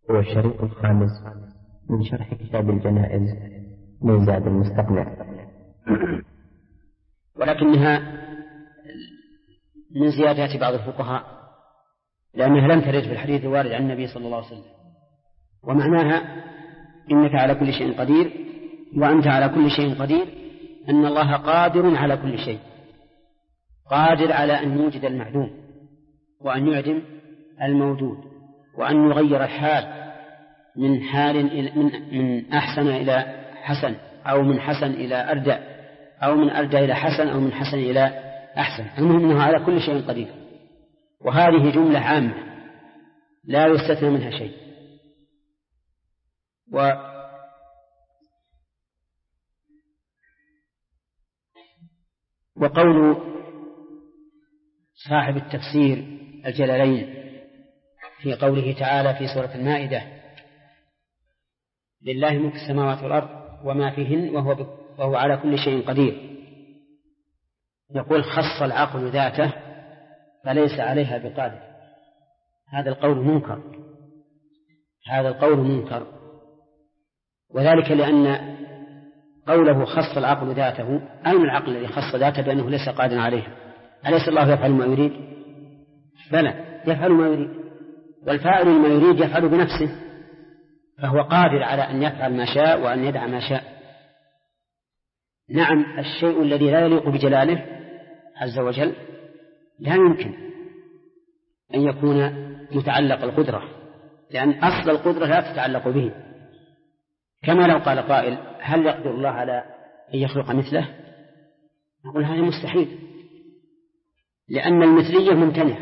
هو الشريط الخامس من شرح كتاب الجنائز من زاد المستقنع. ولكنها من زيادات بعض الفقهاء لأنها لم ترد في الحديث الوارد عن النبي صلى الله عليه وسلم، ومعناها إنك على كل شيء قدير وأنت على كل شيء قدير، أن الله قادر على كل شيء، قادر على أن يوجد المعدوم وأن يعدم الموجود وأن يغير الحال من من أحسن إلى حسن، أو من حسن إلى أردى، أو من أردى إلى حسن، أو من حسن إلى أحسن. المهم أنه على كل شيء قدير، وهذه جملة عامة لا يستثنى منها شيء. وقول صاحب التفسير الجلالين في قوله تعالى في سورة المائدة: لله ملك السماوات والأرض وما فيهن وهو على كل شيء قدير، يقول خص العقل ذاته فليس عليها بقادر. هذا القول منكر، هذا القول منكر، وذلك لأن قوله خص العقل ذاته، أين العقل الذي خص ذاته بأنه ليس قادرا عليها؟ أليس الله يفعل ما يريد؟ بلى، يفعل ما يريد، والفاعل ما يريد يفعل بنفسه، فهو قادر على أن يفعل ما شاء وأن يدع ما شاء. نعم، الشيء الذي لا يليق بجلاله عز وجل لا يمكن أن يكون متعلق القدرة، لأن أصل القدرة لا تتعلق به. كما لو قال قائل: هل يقدر الله على أن يخلق مثله؟ نقول هذا مستحيل، لأن المثلية ممتنعة.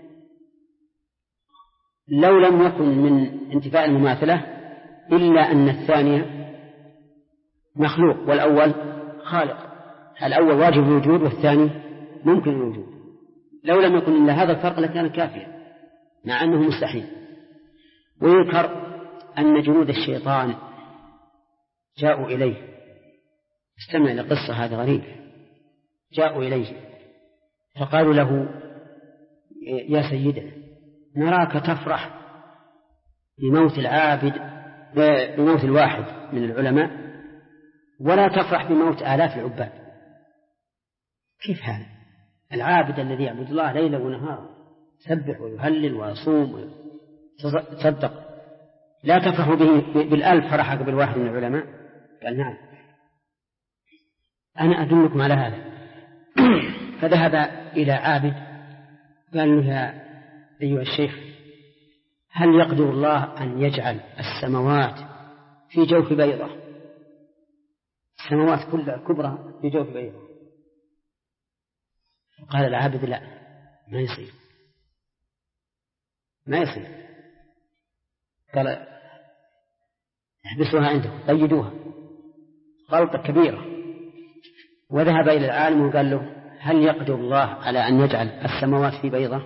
لو لم يكن من انتفاء المماثلة إلا أن الثانية مخلوق والأول خالق، الأول واجب الوجود والثاني ممكن الوجود. لو لم يكن إلا هذا الفرق لكان كافيا، مع أنه مستحيل. ويذكر أن جنود الشيطان جاءوا إليه، استمع لقصة هذه غريبة، جاءوا إليه فقالوا له: يا سيدنا، نراك تفرح بموت العابد، بموت الواحد من العلماء، ولا تفرح بموت آلاف العباد. كيف هذا؟ العابد الذي يعبد الله ليلا ونهارا، يسبح ويهلل ويصوم ويتصدق، لا تفرح به بالألف فرحك بالواحد من العلماء؟ قال: نعم، أنا أدلكم على هذا. فذهب إلى عابد قال له: يا أيها الشيخ، هل يقدر الله أن يجعل السماوات في جوف بيضة؟ السماوات كلها كبرى في جوف بيضة. قال العابد: لا، ما يصير، ما يصير. قال: احبسوها عندكم، قيدوها، غلطة كبيرة. وذهب إلى العالم وقال له: هل يقدر الله على أن يجعل السماوات في بيضة؟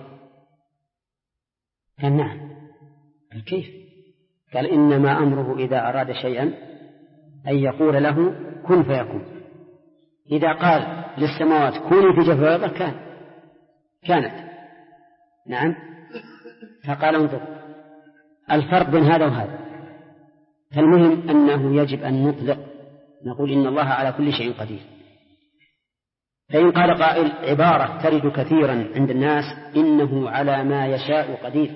قال: نعم. قال: كيف؟ قال: إنما أمره إذا أراد شيئا أن يقول له كن فيكون. إذا قال للسماوات كوني في جوف بيضة كانت. نعم. فقال: انظر الفرق بين هذا وهذا. فالمهم أنه يجب أن نطلق، نقول إن الله على كل شيء قدير. فإن قال قائل عبارة ترد كثيرا عند الناس: إنه على ما يشاء قدير،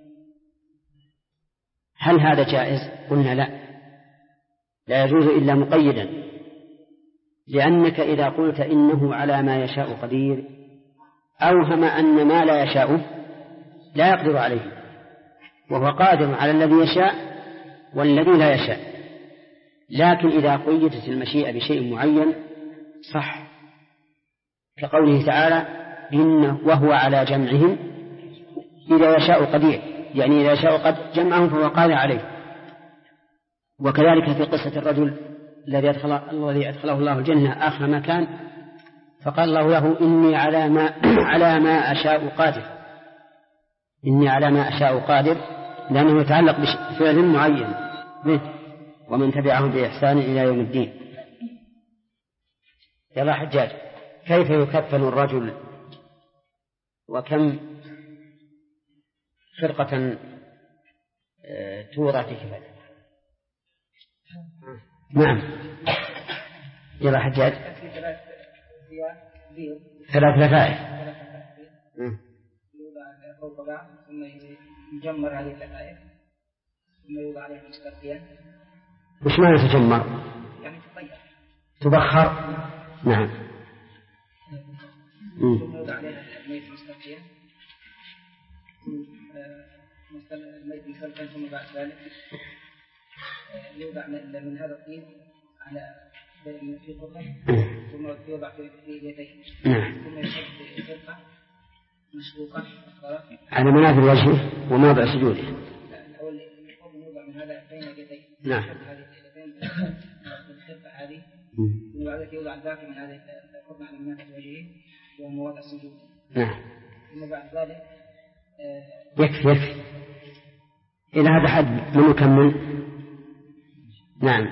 هل هذا جائز؟ قلنا لا، لا يجوز إلا مقيدا، لأنك إذا قلت إنه على ما يشاء قدير أوهم أن ما لا يشاء لا يقدر عليه، وهو قادر على الذي يشاء والذي لا يشاء. لكن إذا قيدت المشيئة بشيء معين صح، كقوله تعالى: إنه وهو على جمعهم إذا يشاء قدير، يعني إذا يشاء قد جمعهم فهو قادر عليه. وكذلك في قصة الرجل الذي أدخله الله الجنة آخر ما كان، فقال الله له: إني على ما أشاء قادر. إني على ما أشاء قادر، لأنه يتعلق بفعل معين به: ومن تبعهم بإحسان إلى يوم الدين. يا حجاج، كيف يكفن الرجل وكم فرقة توضع في كفاية. نعم. يلا حجاج. ثلاث لفائف. يوضع فوق بعض ثم يجمر هذه اللفائف ثم يوضع عليها مستقبلا. وش معنى تجمر؟ يعني تبخر. نعم. ثم يوضع عليها الميت مستقبلا. الميت مسلقا ثم بعد ذلك يوضع من هذا الطين على في قطن ثم يوضع في يديه ثم يشد فرقة مشبوكة على منابر وجهه وموضع سجوده. الأول يوضع من هذا بين يديه. نعم. هذه الخرقة هذه ثم بعد ذلك يوضع الباقي من هذه القطن على منابر وجهه ومواضع سجوده. نعم. ثم بعد ذلك يكفي. إلى هذا حد من يكمل. نعم.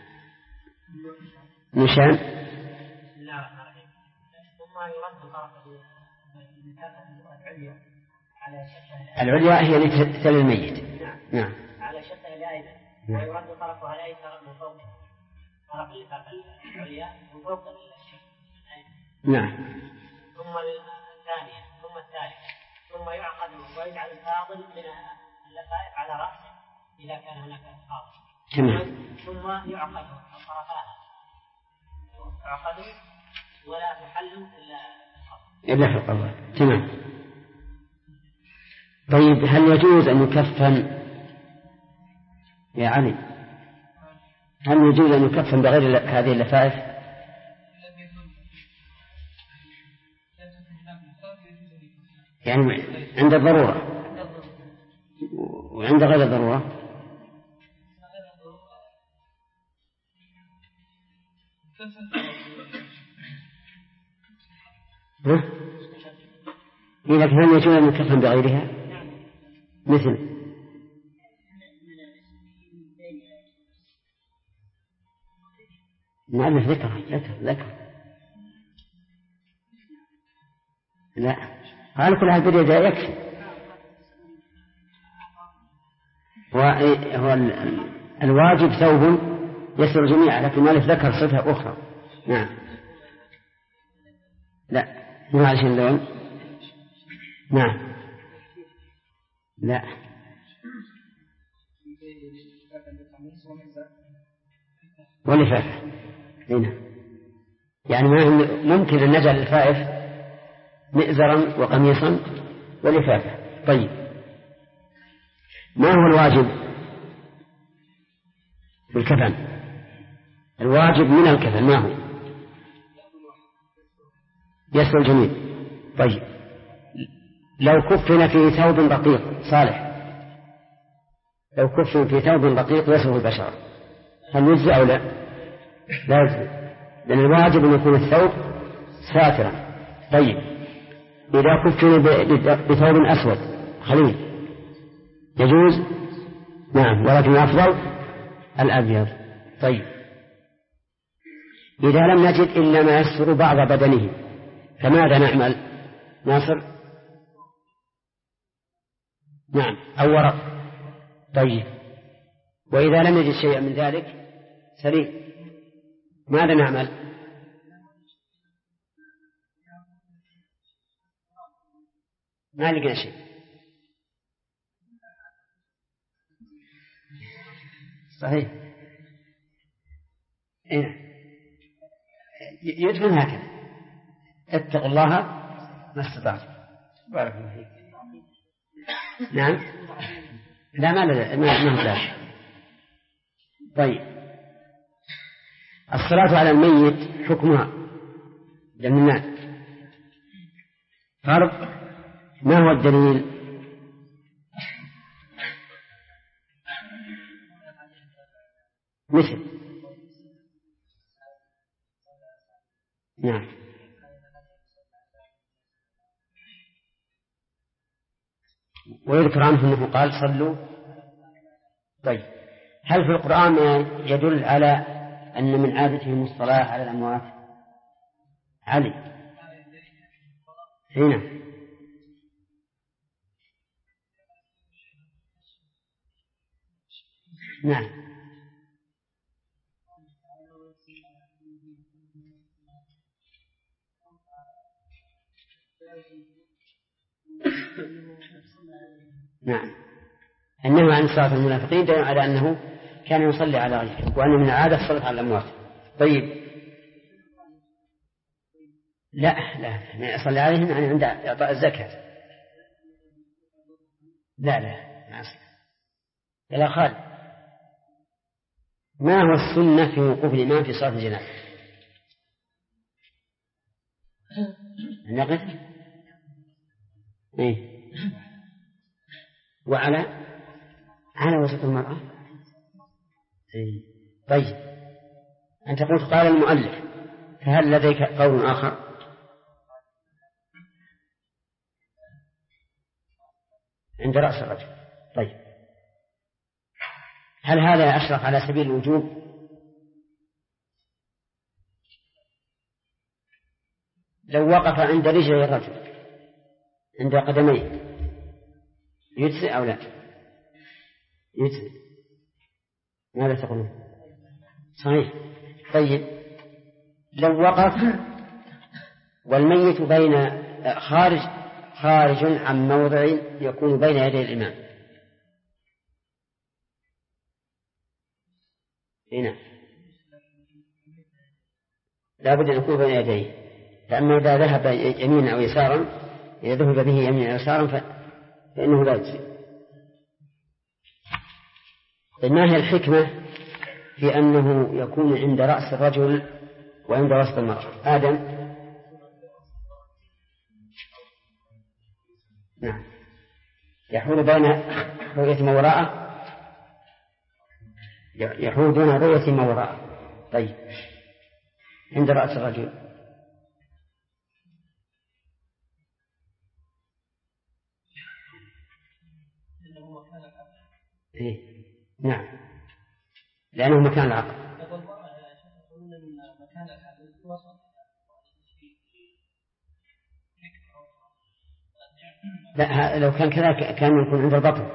نشان. بسم الله الرحمن الرحيم. ثم يرد طرفه العليا على شفه العليا هي التي تلي الميت. نعم. على شفه الأيمن ويرد طرفها الأيسر من فوق طرف العليا من فوق الشفه الأيمن. نعم. ثم الثانية ثم الثالثة ثم يعقد ويجعل الفاضل من اللفائف على رأسه إذا كان هناك فاضل. ثم يعقد الطرفان يعقد ولا تحل إلا في القبر. تمام. طيب هل يجوز أن يكفن يا علي؟ هل يجوز أن يكفن بغير هذه اللفائف؟ يعني عند الضرورة وعند غير الضرورة. إذا كان يجوز أن يكفن بغيرها مثل نعرف ذكر لا قال كل هذا البداية يكفي. هو الواجب ثوب يسر جميعا لكن ما له ذكر صفة أخرى. نعم. لا مو على شيء اللون. نعم. لا ولفافة. هنا يعني ممكن أن نجعل الفائف مئزرا وقميصا ولفافة. طيب ما هو الواجب بالكفن؟ الواجب من الكفن ما هو؟ يسر الجميع. طيب لو كفن في ثوب رقيق صالح، لو كفن في ثوب رقيق يسر البشر هل يجزي أو لا؟ لا يجزي لأن الواجب أن يكون الثوب ساترا. طيب إذا كفن بثوب أسود خليل يجوز؟ نعم ولكن الأفضل الأبيض. طيب إذا لم نجد إلا ما يستر بعض بدنه فماذا نعمل؟ ناصر. نعم أو ورق. طيب وإذا لم نجد شيئا من ذلك سليم ماذا نعمل؟ ما لقينا شيء. صحيح. يدفن هكذا اتقوا الله ما استطعتم. بارك الله فيك. نعم لا ما لا. طيب الصلاة على الميت حكمها جميعا فرض. ما هو الدليل؟ مثل نعم ويذكر عنه أنه قال صلوا. طيب هل في القرآن يدل على أن من عادتهم الصلاة على الأموات؟ علي هنا نعم. نعم. النهي عن صلاة المنافقين دل على أنه كان يصلي على غيره، وأنه من العادة الصلاة على الأموات. طيب، لا يصلي عليهم يعني عند إعطاء الزكاة. لا ما أصلا. إلى خالد، ما هو السنة في وقوف الإمام في صلاة الجنازة؟ نقف وعلى وسط المرأة. طيب، أنت قلت قال المؤلف، فهل لديك قول آخر؟ عند رأس الرجل. طيب، هل هذا أشرف على سبيل الوجوب؟ لو وقف عند رجل الرجل عند قدميه يجزئ أو لا؟ يجزئ. ماذا تقولون؟ صحيح. طيب، لو وقف والميت بين خارج عن موضع يكون بين يدي الإمام، هنا لا بد أن يكون بين يديه، فأما إذا ذهب يمينا أو يسارا، إذا ذهب به يمينا أو يسارا فإنه لا يجزي. ما هي الحكمة في أنه يكون عند رأس الرجل وعند وسط المرأة؟ آدم. نعم، يحول بين رؤية ما وراءه، يحول دون رؤية ما وراءه. طيب، عند رأس الرجل نعم، لأنه مكان العقل. لا، لو كان كذا كان يكون عند البطن،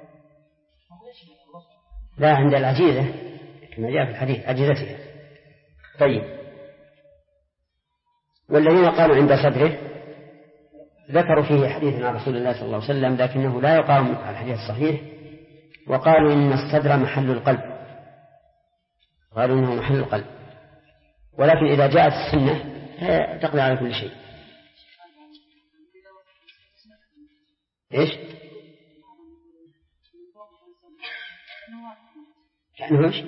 لا عند العجيزة كما جاء في الحديث عجيزتها. طيب، والذين قالوا عند صدره ذكروا فيه حديث عن رسول الله صلى الله عليه وسلم، لكنه لا يقام مع الحديث الصحيح، وقالوا إن الصدر محل القلب، قالوا إنه محل القلب، ولكن إذا جاءت السنة تقضي على كل شيء. إيش؟ كأنه إيش؟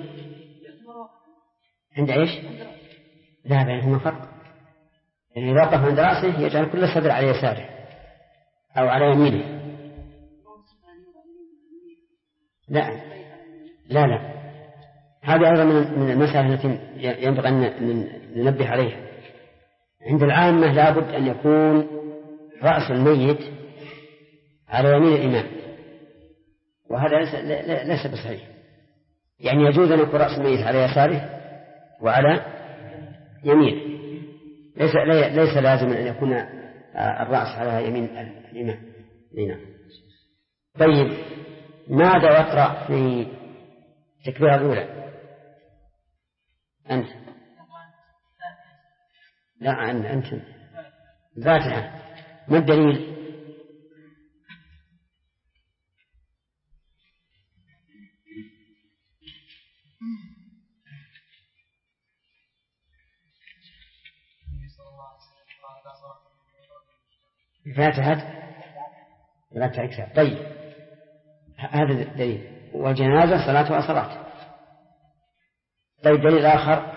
عند إيش؟ لا، بينهما فرق. يعني إذا وقف عند رأسه يجعل كل الصدر على يساره أو على يمينه. لا، هذه أيضا من المسائل التي ينبغي أن ننبه عليها. عند العامة لابد أن يكون رأس الميت على يمين الإمام، وهذا ليس بصحيح. يعني يجوز أن يكون رأس الميت على يساره وعلى يمينه، ليس لازم أن يكون الرأس على يمين الإمام. طيب، ماذا يقرأ في التكبيرة الأولى؟ أنت؟ لا، أنت الفاتحة. ما الدليل؟ الفاتحة. طيب، هذا الدليل. والجنازة صلاة وصلاة. طيب، دليل آخر.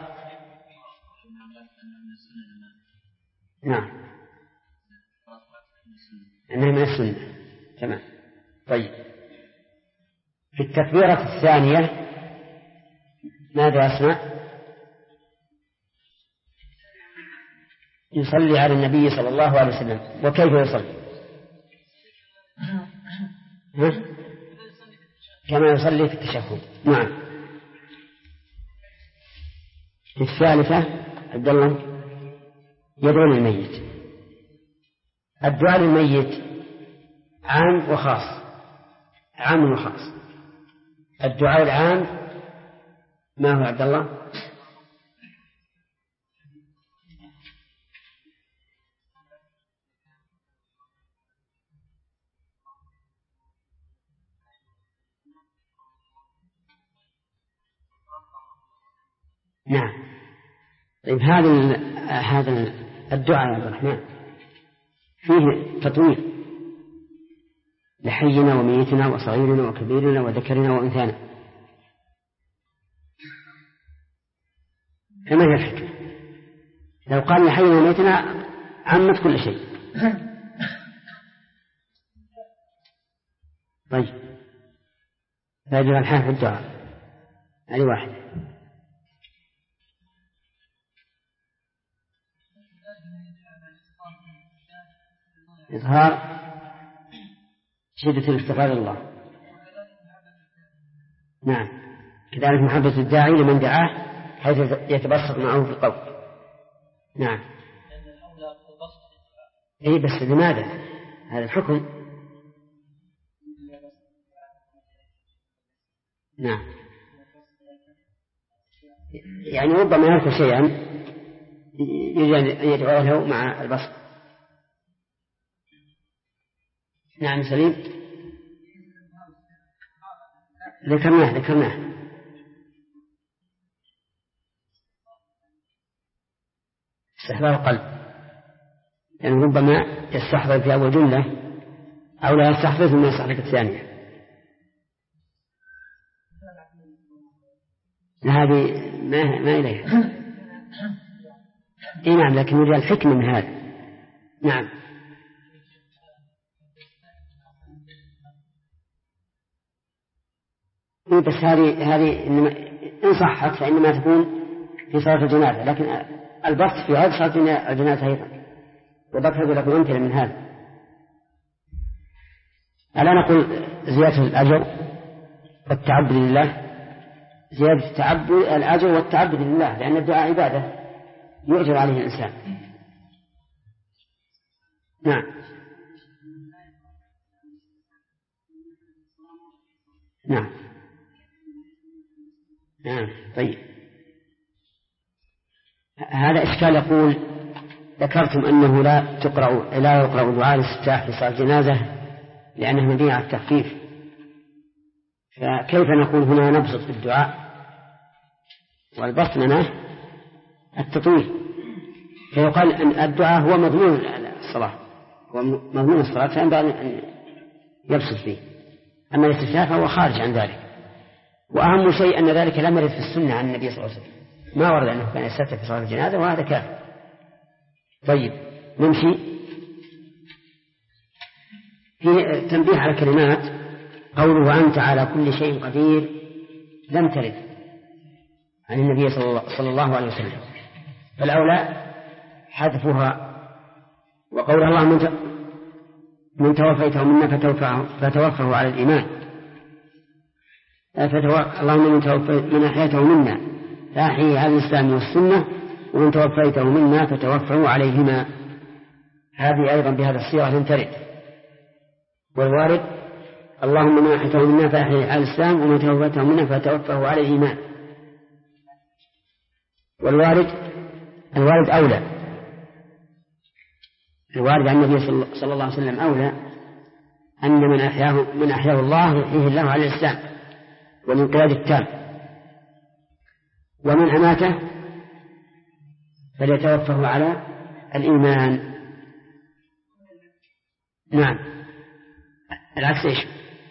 نعم، أنه من السنة. تمام. طيب، في التكبيرة الثانية ماذا يصنع؟ يصلي على النبي صلى الله عليه وسلم. وكيف يصلي؟ كما يصلي في التشهد. نعم. في الثالثة عبد الله يدعو للميت. الدعاء للميت عام وخاص. الدعاء العام ما هو عبد الله؟ نعم. طيب هذا الدعاء يا عبد الرحمن فيه تطويل لحينا وميتنا وصغيرنا وكبيرنا وذكرنا وأنثانا، فما هي الحكمة؟ لو قال لحينا وميتنا عمت كل شيء. طيب فيجب الحال في الدعاء هذه واحد. إظهار شدة الافتقار الله. نعم. كذلك محبة الداعي لمن دعاه حيث يتبسط معه في القول. نعم. إيه بس لماذا هذا الحكم؟ نعم. يعني ربما يذكر شيئا يريد أن يدعو له مع البسط. نعم سليم. ذكرناه استحضار القلب، يعني ربما يستحضر في أول جملة أو لا يستحضر ثم يستحضر الثانية. هذه ما إليها. إيه نعم، لكن يريد الحكمة من هذا. نعم. بس هذه إن صحت فإنما تكون في صلاة الجنازة، لكن البسط في هذه صلاة الجنازة أيضا، وذكر لكم أمثلة من هذا. ألا نقول زيادة الأجر والتعبد لله، زيادة الأجر والتعبد لله، لأن الدعاء عبادة يؤجر عليه الإنسان. نعم. نعم. طيب هذا إشكال. يقول ذكرتم أنه لا يقرأ دعاء الاستفتاح في صلاة الجنازة لأنه مبني على التخفيف، فكيف نقول هنا نبسط في الدعاء والبسط لنا التطويل؟ فيقال أن الدعاء هو مضمون الصلاة، هو مضمون الصلاة، فينبغي أن يبسط فيه. أما الاستفتاح فهو خارج عن ذلك. وأهم شيء أن ذلك لم يرد في السنة عن النبي صلى الله عليه وسلم، ما ورد أنه كان يستفتح في صلاة الجنازة، وهذا كافر. طيب نمشي. في تنبيه على كلمات قوله وأنت على كل شيء قدير لم ترد عن النبي صلى الله عليه وسلم، فالأولى حذفها. وقول الله من توفيته منا فتوفه على الإيمان، اللهم من أحييته منا فأحيي على الإسلام والسنة، ومن توفيته منا فتوفه عليهما. هذه أيضا بهذا الصيغة لم ترد. والوارد اللهم من أحييته منا فأحيي على الإسلام، ومن توفيته منا فتوفه على الإيمان. والوارد أولى، الوارد عن النبي صلى الله عليه وسلم أولى، أن من أحياه الله يحييه الله على الإسلام والانقياد التام، ومن أماته فليتوفه على الإيمان. نعم. العكس إيش؟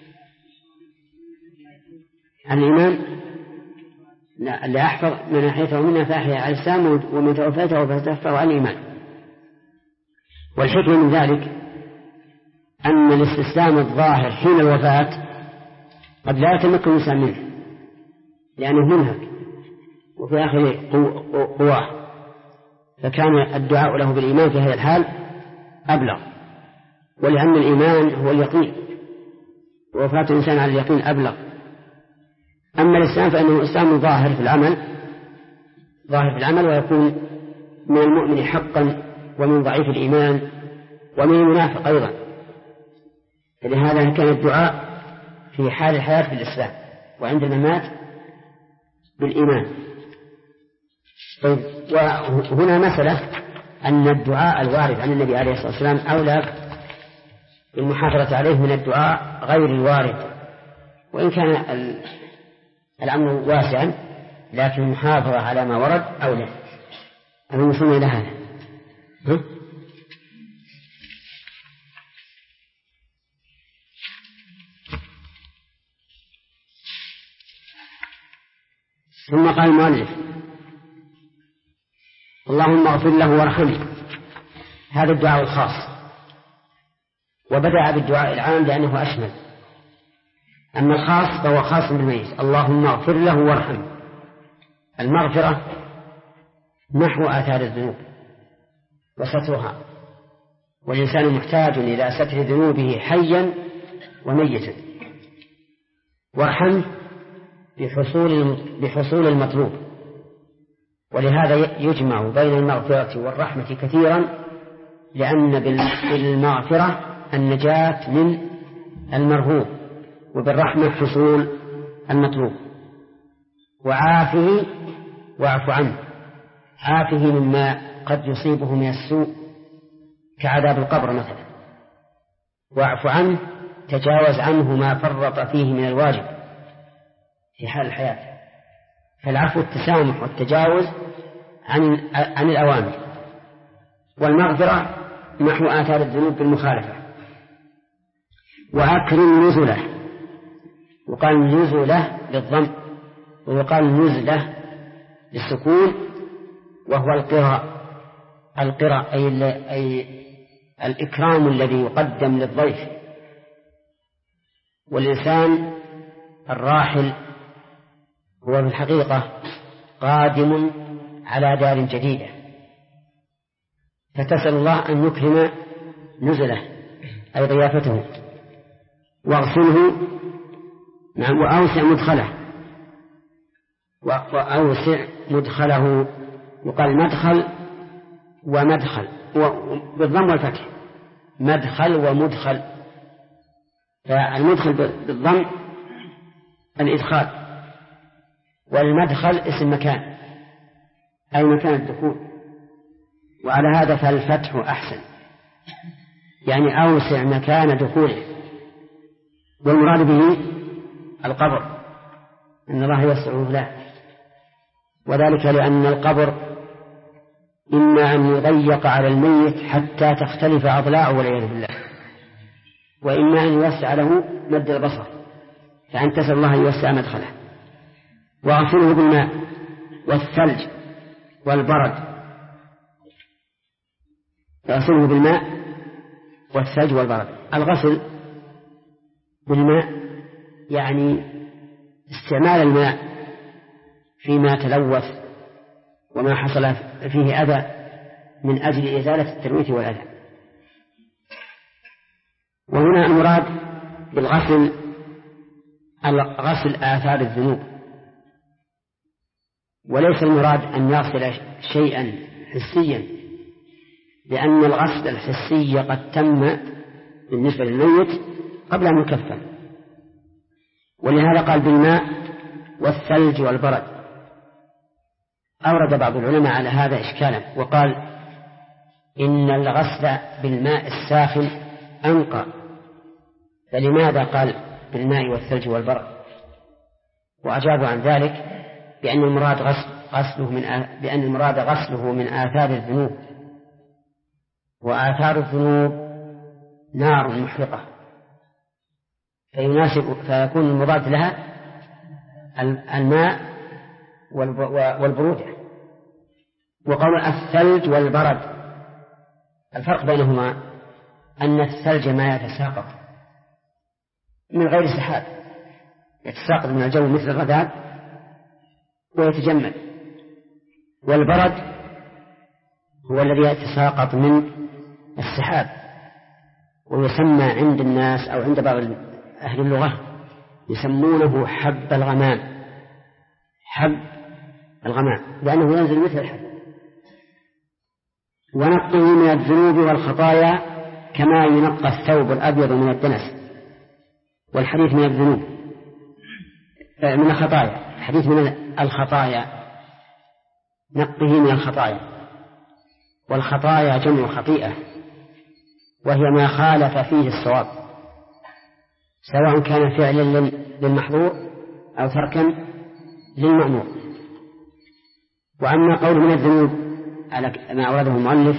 الإيمان لا، اللي أحفظ من أحيته منا فأحيا على الإسلام، ومن توفيته فتوفه على الإيمان. والحكمة من ذلك أن الاستسلام الظاهر حين الوفاة قد لا يتمكن الإنسان منه لأنه منهك وفي آخر قواه، فكان الدعاء له بالإيمان في هذا الحال أبلغ، ولأن الإيمان هو اليقين، ووفاة الإنسان على اليقين أبلغ. أما الإسلام فإنه إسلام ظاهر في العمل، ويكون من المؤمن حقا ومن ضعيف الإيمان ومن المنافق أيضا. فلهذا كان الدعاء في حال الحياة في الإسلام وعند الممات بالإيمان. طيب، وهنا مسألة أن الدعاء الوارد عن النبي عليه الصلاة والسلام أولى بالمحافظة عليه من الدعاء غير الوارد، وإن كان الأمر واسعا، لكن المحافظة على ما ورد أولى. أنا وصلنا إلى هذا. ثم قال المؤلف: اللهم اغفر له وارحمه. هذا الدعاء الخاص، وبدأ بالدعاء العام لأنه أشمل. أما الخاص فهو خاص بالميت: اللهم اغفر له وارحمه. المغفرة محو آثار الذنوب وسترها، والإنسان محتاج إلى ستر ذنوبه حيا وميتا. وارحمه بحصول المطلوب، ولهذا يجمع بين المغفرة والرحمة كثيرا، لأن بالمغفرة النجاة من المرهوب، وبالرحمة حصول المطلوب. وعافه واعف عنه، عافه مما قد يصيبه من السوء كعذاب القبر مثلا، واعف عنه تجاوز عنه ما فرط فيه من الواجب في حال الحياة. فالعفو التسامح والتجاوز عن الأوامر، والمغفرة محو آثار الذنوب بالمخالفة. وأكرم نزله، وقال نزله بالضم، ويقال نزله بالسكون، وهو القراء أي الإكرام الذي يقدم للضيف. والإنسان الراحل هو في الحقيقة قادم على دار جديدة، فتسأل الله أن يكرم نزله أي ضيافته. واغسله، نعم، وأوسع مدخله، وأوسع مدخله. يقال مدخل ومدخل بالضم والفتح، مدخل ومدخل. فالمدخل بالضم الإدخال، والمدخل اسم مكان أي مكان الدخول. وعلى هذا فالفتح أحسن، يعني أوسع مكان دخوله. والمراد به القبر، إن الله يوسعه له، وذلك لأن القبر إما أن يضيق على الميت حتى تختلف أضلاعه والعياذ بالله، وإما أن يوسع له مد البصر، فأن تسأل الله أن يوسع مدخله. وأغسله بالماء والثلج والبرد. فأغسله بالماء والثلج والبرد. الغسل بالماء يعني استعمال الماء فيما تلوث وما حصل فيه أذى من أجل إزالة التلويث والأذى. وهنا المراد بالغسل غسل آثار الذنوب، وليس المراد أن يغسل شيئا حسيا، لأن الغسل الحسي قد تم بالنسبة للميت قبل أن يكفن. ولهذا قال بالماء والثلج والبرد. أورد بعض العلماء على هذا إشكالا، وقال إن الغسل بالماء الساخن أنقى، فلماذا قال بالماء والثلج والبرد؟ وأجابوا عن ذلك بأن المراد غسله من آثار الذنوب، وآثار الذنوب نار محرقة، فيكون المضاد لها الماء والبرودة. وقول الثلج والبرد، الفرق بينهما أن الثلج ما يتساقط من غير سحاب، يتساقط من الجو مثل الرذاذ ويتجمد، والبرد هو الذي يتساقط من السحاب، ويسمى عند الناس أو عند بعض أهل اللغة يسمونه حب الغمام، حب الغمام، لأنه ينزل مثل الحب. ونقه من الذنوب والخطايا كما ينقى الثوب الأبيض من الدنس والحديث من الذنوب. من الخطايا، حديث من الخطايا، نقه من الخطايا. والخطايا جمع خطيئة، وهي ما خالف فيه الصواب، سواء كان فعلا للمحظور أو تركا للمأمور. وأما قول من الذنوب على ما أورده المؤلف،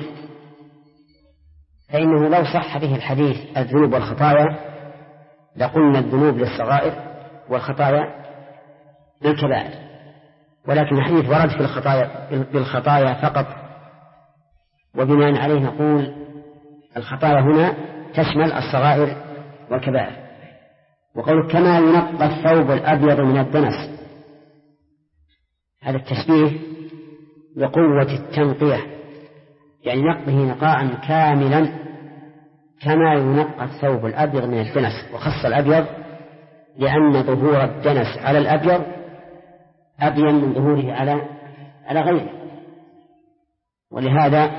فإنه لو صح به الحديث الذنوب والخطايا لقلنا الذنوب للصغائر والخطايا للكبائر، ولكن الحديث ورد في الخطايا بالخطايا فقط، وبناء عليه نقول الخطايا هنا تشمل الصغائر والكبائر. وقول كما ينقى الثوب الأبيض من الدنس، هذا التشبيه بقوة التنقية، يعني نقه نقاء كاملا كما ينقى الثوب الأبيض من الدنس، وخص الأبيض لأن ظهور الدنس على الأبيض أبين من ظهوره على غيره. ولهذا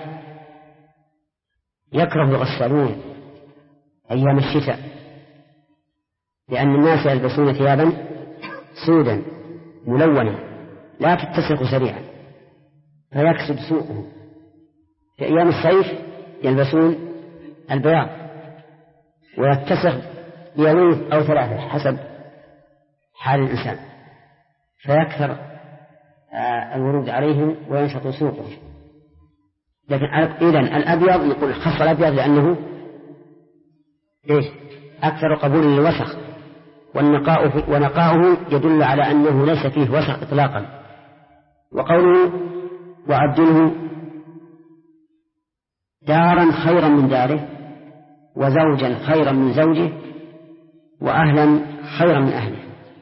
يكره الغسالون أيام الشتاء، لأن الناس يلبسون ثيابا سودا ملونة لا تتسق سريعا فيكسب سوءه. في أيام الصيف يلبسون البياض ويتسق بيومين أو ثلاثة حسب حال الإنسان، فيكثر الورود عليهم وينشط سوقه. لكن إذن الأبيض يقول خص الأبيض لأنه أكثر قبول للوسخ، ونقاؤه يدل على أنه ليس فيه وسخ إطلاقا. وقوله وعبدله دارا خيرا من داره، وزوجا خيرا من زوجه، وأهلا خيرا من أهله،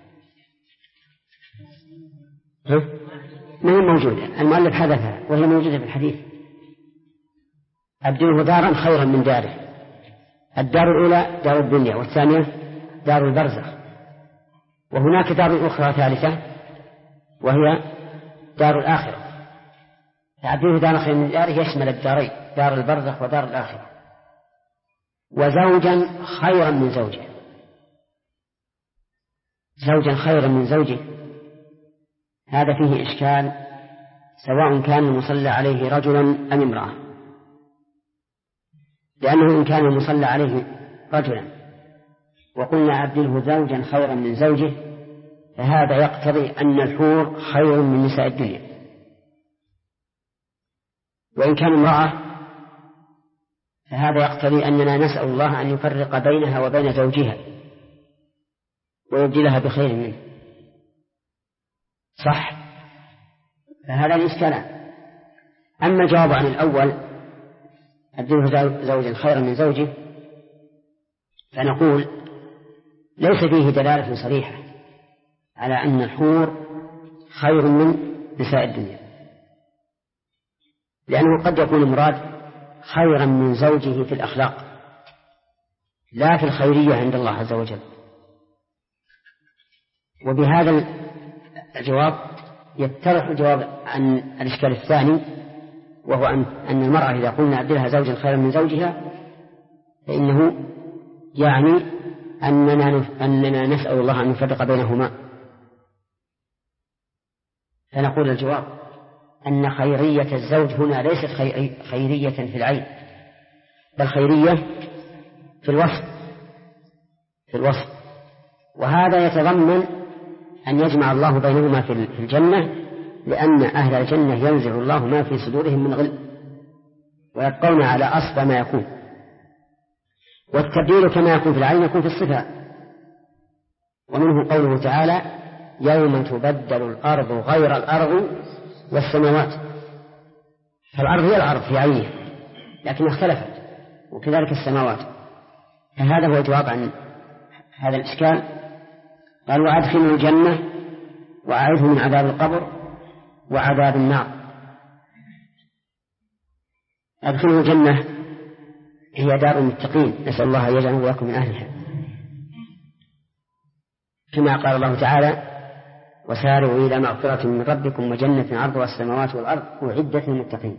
ما هي موجودة، المؤلف حذفها وهي موجودة في الحديث. أبدله دارا خيرا من داره، الدار الأولى دار الدنيا، والثانية دار البرزخ، وهناك دار أخرى ثالثة وهي دار الآخرة. فأبدله دارا خيرا من داره يشمل الدارين، دار البرزخ ودار الآخرة. وزوجا خيرا من زوجه، زوجا خيرا من زوجه، هذا فيه إشكال سواء كان المصلى عليه رجلا أم امرأة، لأنه إن كان المصلى عليه رجلا وقلنا أبدله زوجا خيرا من زوجه فهذا يقتضي أن الحور خير من نساء الدنيا. وإن كان امرأة فهذا يقتضي أننا نسأل الله أن يفرق بينها وبين زوجها ويبدلها بخير منه، صح؟ فهذا الإشكال. أما الجواب عن الأول أبدله زوجا خيرا من زوجه فنقول ليس فيه دلالة صريحة على أن الحور خير من نساء الدنيا، لأنه قد يكون المراد خيرا من زوجه في الأخلاق لا في الخيرية عند الله عز وجل. وبهذا الجواب يتضح الجواب عن الإشكال الثاني، وهو أن المرأة إذا قلنا أبدلها زوجا خيرا من زوجها فإنه يعني أننا نسأل الله أن يفرق بينهما. فنقول الجواب أن خيرية الزوج هنا ليست خيرية في العين، بل خيرية في الوصف. وهذا يتضمن أن يجمع الله بينهما في الجنة، لأن أهل الجنة ينزع الله ما في صدورهم من غل ويبقون على أصل ما يكون. والتبديل كما يكون في العين يكون في الصفة، ومنه قوله تعالى يوم تبدل الأرض غير الأرض والسماوات. فالأرض هي الأرض في عينها لكن اختلفت، وكذلك السماوات. فهذا هو الجواب عن هذا الإشكال. قال وأدخلوا الجنة وأعيذه من عذاب القبر وعذاب النار. أدخلوا الجنة هي دار المتقين، نسأل الله أن يجعلنا وإياكم من أهلها، كما قال الله تعالى وسارعوا إلى مغفرة من ربكم وجنة عرضها السماوات والأرض أعدت للمتقين.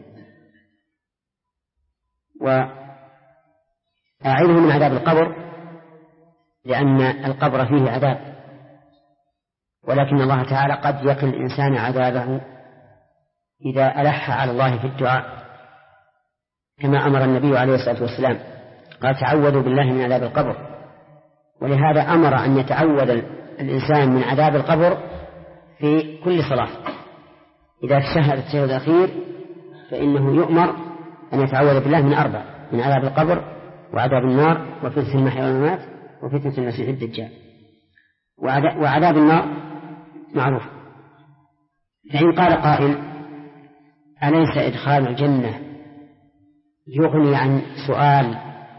وأعيذه من عذاب القبر لأن القبر فيه عذاب، ولكن الله تعالى قد يقي الإنسان عذابه إذا ألح على الله في الدعاء، كما أمر النبي عليه الصلاة والسلام قال تعوذوا بالله من عذاب القبر. ولهذا أمر أن يتعوذ الإنسان من عذاب القبر في كل صلاة. إذا تشهد التشهد الأخير فإنه يؤمر أن يتعوذ بالله من 4: من عذاب القبر، وعذاب النار، وفتنة المحيا والممات، وفتنة المسيح الدجال. وعذاب النار معروف. فإن قال قائل: أليس إدخال الجنة يغني عن سؤال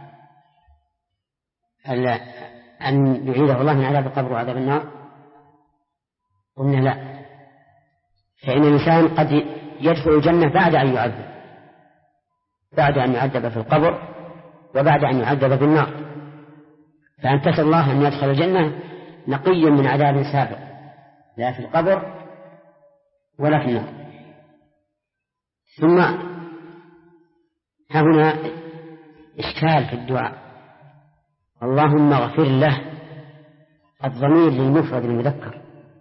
أن يعيذه الله من عذاب القبر وعذاب النار؟ قلنا لا، فإن الإنسان قد يدخل الجنة بعد أن يعذب، بعد أن يعذب في القبر وبعد أن يعذب في النار، فأن تسأل الله أن يدخل الجنة نقيا من عذاب سابق، لا في القبر ولا في النار. ثم هنا إشكال في الدعاء: اللهم اغفر له، الضمير للمفرد المذكر،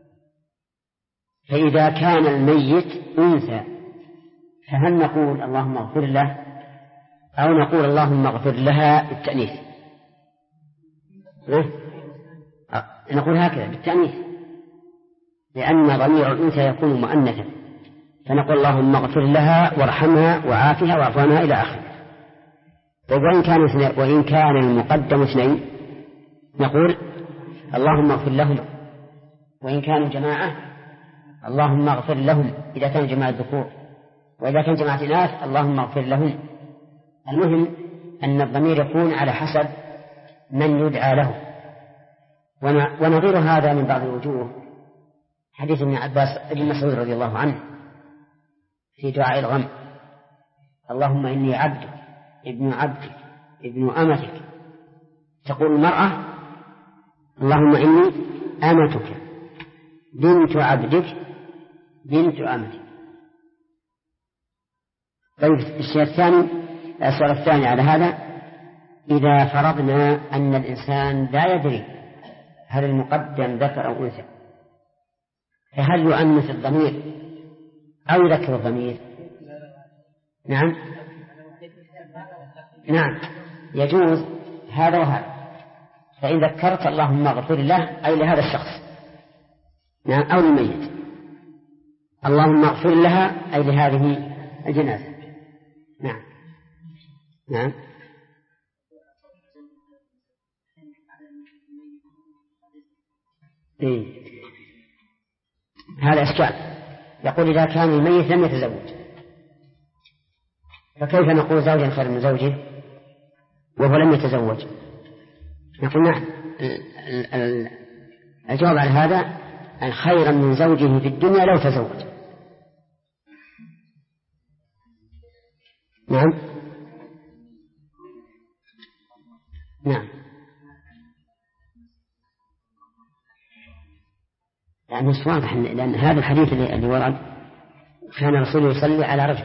فإذا كان الميت أنثى فهل نقول اللهم اغفر له أو نقول اللهم اغفر لها بالتأنيث؟ نقول هكذا بالتأنيث، لأن ضمير الأنثى يكون مؤنثا، فنقول اللهم اغفر لها وارحمها وعافها واعف عنها إلى آخره. طيب وإن كان المقدم اثنين نقول اللهم اغفر لهم، وإن كانوا جماعة اللهم اغفر لهم إذا كان جماعة ذكور، وإذا كان جماعة إناث اللهم اغفر لهم. المهم أن الضمير يكون على حسب من يدعى له. ونظير هذا من بعض الوجوه حديث ابن عباس بن مسعود رضي الله عنه في دعاء الغم: اللهم إني عبدك ابن عبدك ابن أمتك. تقول المرأة: اللهم إني أمتك بنت عبدك بنت أمتك. طيب السؤال الثاني على هذا: إذا فرضنا أن الإنسان لا يدري هل المقدم ذكر أو أنثى، فهل يؤنث الضمير أو يذكر الضمير؟ نعم يجوز هذا وهذا. فإن ذكرت اللهم اغفر له أي لهذا الشخص، نعم، أو للميت، اللهم اغفر لها أي لهذه الجنازة. نعم هذا إشكال. يقول إذا كان الميت لم يتزوج فكيف نقول زوجا خير من زوجه وهو لم يتزوج؟ نقول نعم، الجواب على هذا أن خيرا من زوجه في الدنيا لو تزوج. نعم يعني مش واضح، لأن هذا الحديث اللي ورد كان الرسول يصلي على رجل.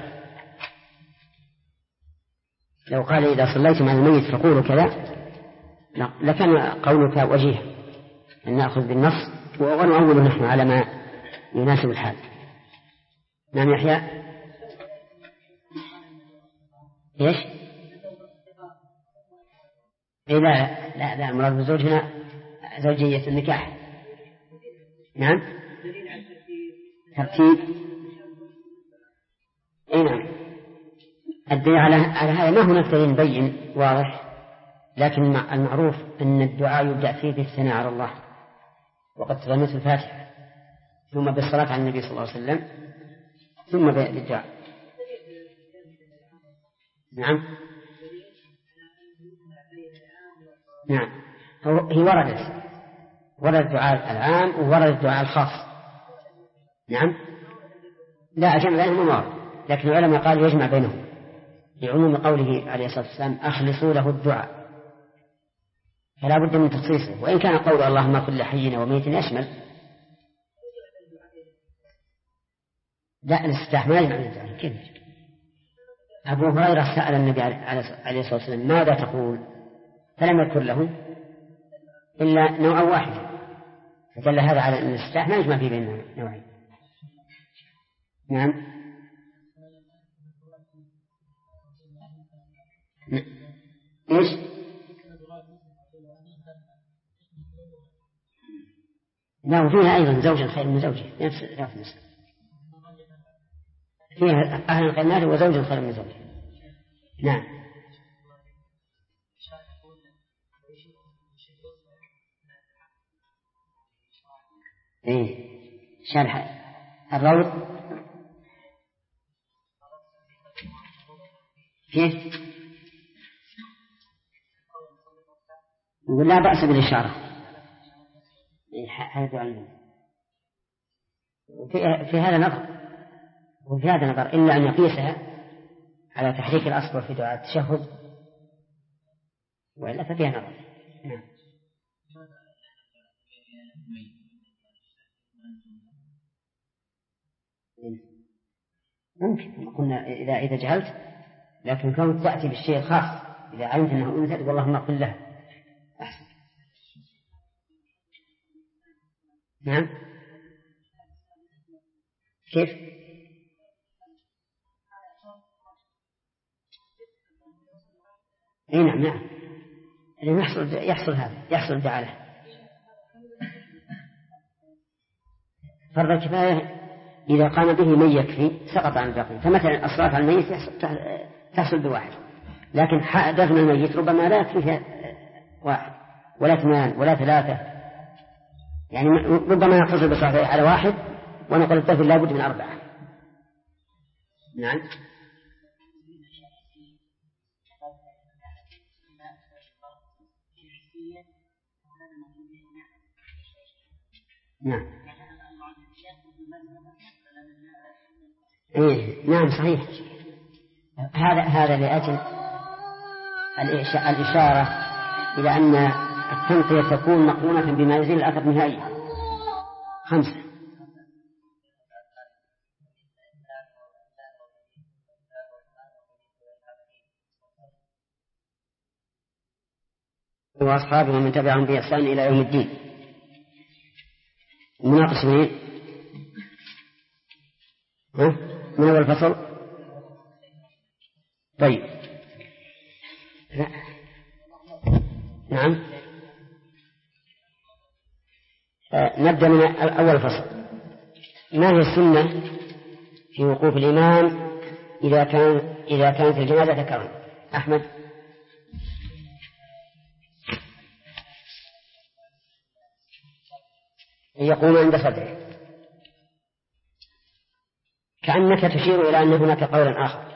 لو قال إذا صليتم على الميت فقولوا كذا لكان قولك وجيه، أن نأخذ بالنص ونؤول نحن على ما يناسب الحال. نعم يحيى. إيش؟ لا مراد بالزوج هنا زوجية النكاح. نعم ترتيب. نعم الدليل على هذا ما هناك دليل بين واضح، لكن المعروف أن الدعاء يبدأ فيه بالثناء على الله، وقد تضمنت الفاتحة، ثم بالصلاة على النبي صلى الله عليه وسلم، ثم بالدعاء. نعم هي ورد الدعاء العام وورد الدعاء الخاص. نعم لا جمع بينهم ورد، لكن العلماء قالوا يجمع بينهم لعموم قوله عليه الصلاة والسلام أخلصوا له الدعاء، فلا بد من تخصيصه. وإن كان قول اللهم كل حينا وميت يشمل، لا الاستفتاح ما يجمع الدعاء. كيف؟ أبو هريرة سأل النبي عليه الصلاة والسلام ماذا تقول، فلم يذكر له إلا نوع واحد، فدل هذا على أن الاستفتاح ما يجمع فيه بين نوعين. نعم. إيش؟ لا وفيها أيضا زوجا خير من زوجه نفس النساء فيها أهل القنات وزوجا خير من زوجه. نعم. إيه شرح الروض كيف؟ يقول لا بأس بالإشارة. هذا علم في هذا نظر وفي هذا نظر إلا أن يقيسها على تحريك الأصبع في دعاء التشهد وإلا ففيها نظر. نعم. ممكن قلنا إذا جهلت، لكن كون تأتي بالشيء الخاص إذا علمت أنه أنثى والله اغفر له أحسن. نعم. كيف؟ اي نعم نعم يحصل هذا يحصل دعاله. فرض الكفاية إذا قام به من يكفي سقط عن الباقي. فمثلا الصلاة على الميت تحصل بواحد، لكن دفن الميت ربما لا يكفي واحد ولا اثنان ولا ثلاثة، يعني ربما يقتصر بصلاة على واحد ونقول الدفن لا بد من 4. نعم. نعم. إيه نعم صحيح. هذا لأجل الإشارة إلى أن التنقية تكون مقرونة بما يزيل الأثر نهائيا. 5. وأصحابه ومن تبعهم بإحسان إلى يوم الدين. المناقص منين؟ من أول فصل. طيب. نعم. نبدأ من أول فصل. ما هي السنة في وقوف الإمام إذا كانت الجنازة ذكرا؟ أحمد. يقوم عند صدره. كأنك تشير إلى أن هناك قولا آخر.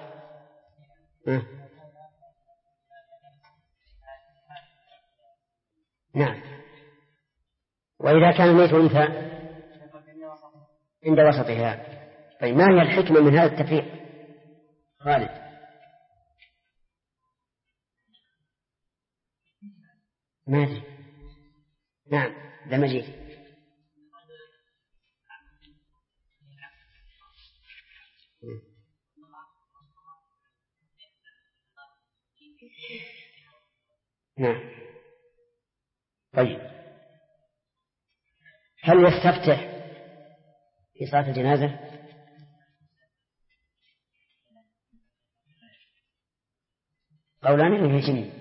نعم. وإذا كان الميت أنثى عند وسطها. طيب ما هي الحكمة من هذا التفريق؟ خالد. ما أدري. نعم ذا مجيد. نعم. طيب هل يستفتح في صلاة الجنازة؟ قولان للهجمي.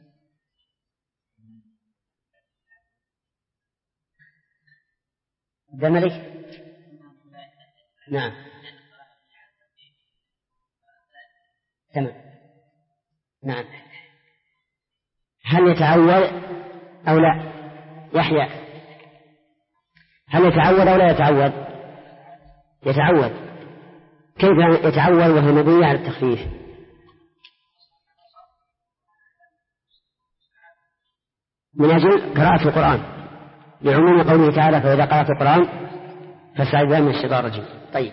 دملك. نعم تمام. نعم. هل يتعود أو لا؟ يحيى هل يتعود أو لا يتعود؟ يتعود. كيف يتعود وهو مبني على التخفيف؟ من أجل قراءة القرآن لعموم قوله تعالى فإذا قرأت القرآن فاستعذ بالله من الشيطان الرجيم. طيب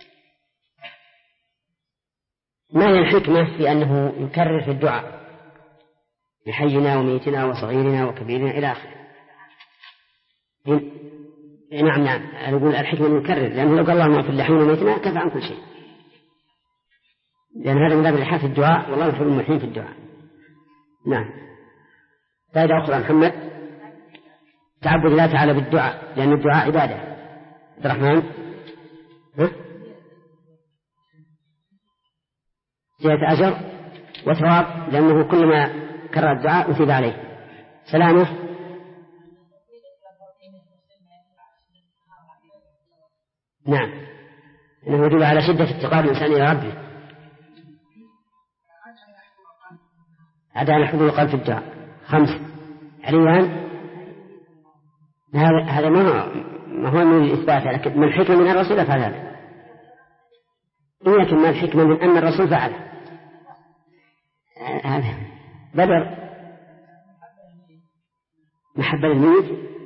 ما هي الحكمة في أنه يكرر في الدعاء لحينا وميتنا وصغيرنا وكبيرنا إلى آخره؟ نعم أنا أقول الحكمة أن يكرر، لأنه لو قال اللهم اغفر لحينا وميتنا كفى عن كل شيء، لأن هذا من باب الإلحاح في الدعاء والله يحب الملحين في الدعاء. نعم. فائدة أخرى محمد. تعبد الله تعالى بالدعاء، لأن الدعاء عبادة. عبد الرحمن زيادة أجر وثواب، لأنه كلما كرر الدعاء أثيب عليه. سلامة نعم، إنه يدل على شدة افتقار الإنسان إلى ربه. عدم حضور القلب في الدعاء. 5 عليان، هذا ما هو من الإثبات، لكن من الحكمة من الرسول فعل هذا، لكن ما الحكمة من أن الرسول فعل هذا. بدر محبة للميت؟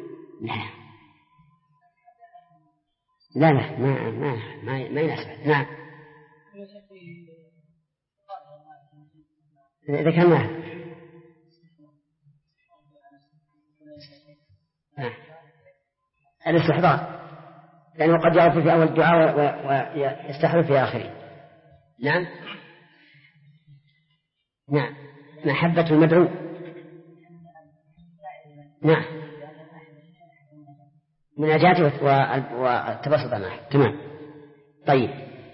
لا ما يناسب. نعم ذكرناه. الاستحضار، لأنه قد يعرف في أول الدعاء ويستحضر في آخره. نعم نعم محبة المدعو. نعم من أجاته والتبسط معه. تمام. طيب،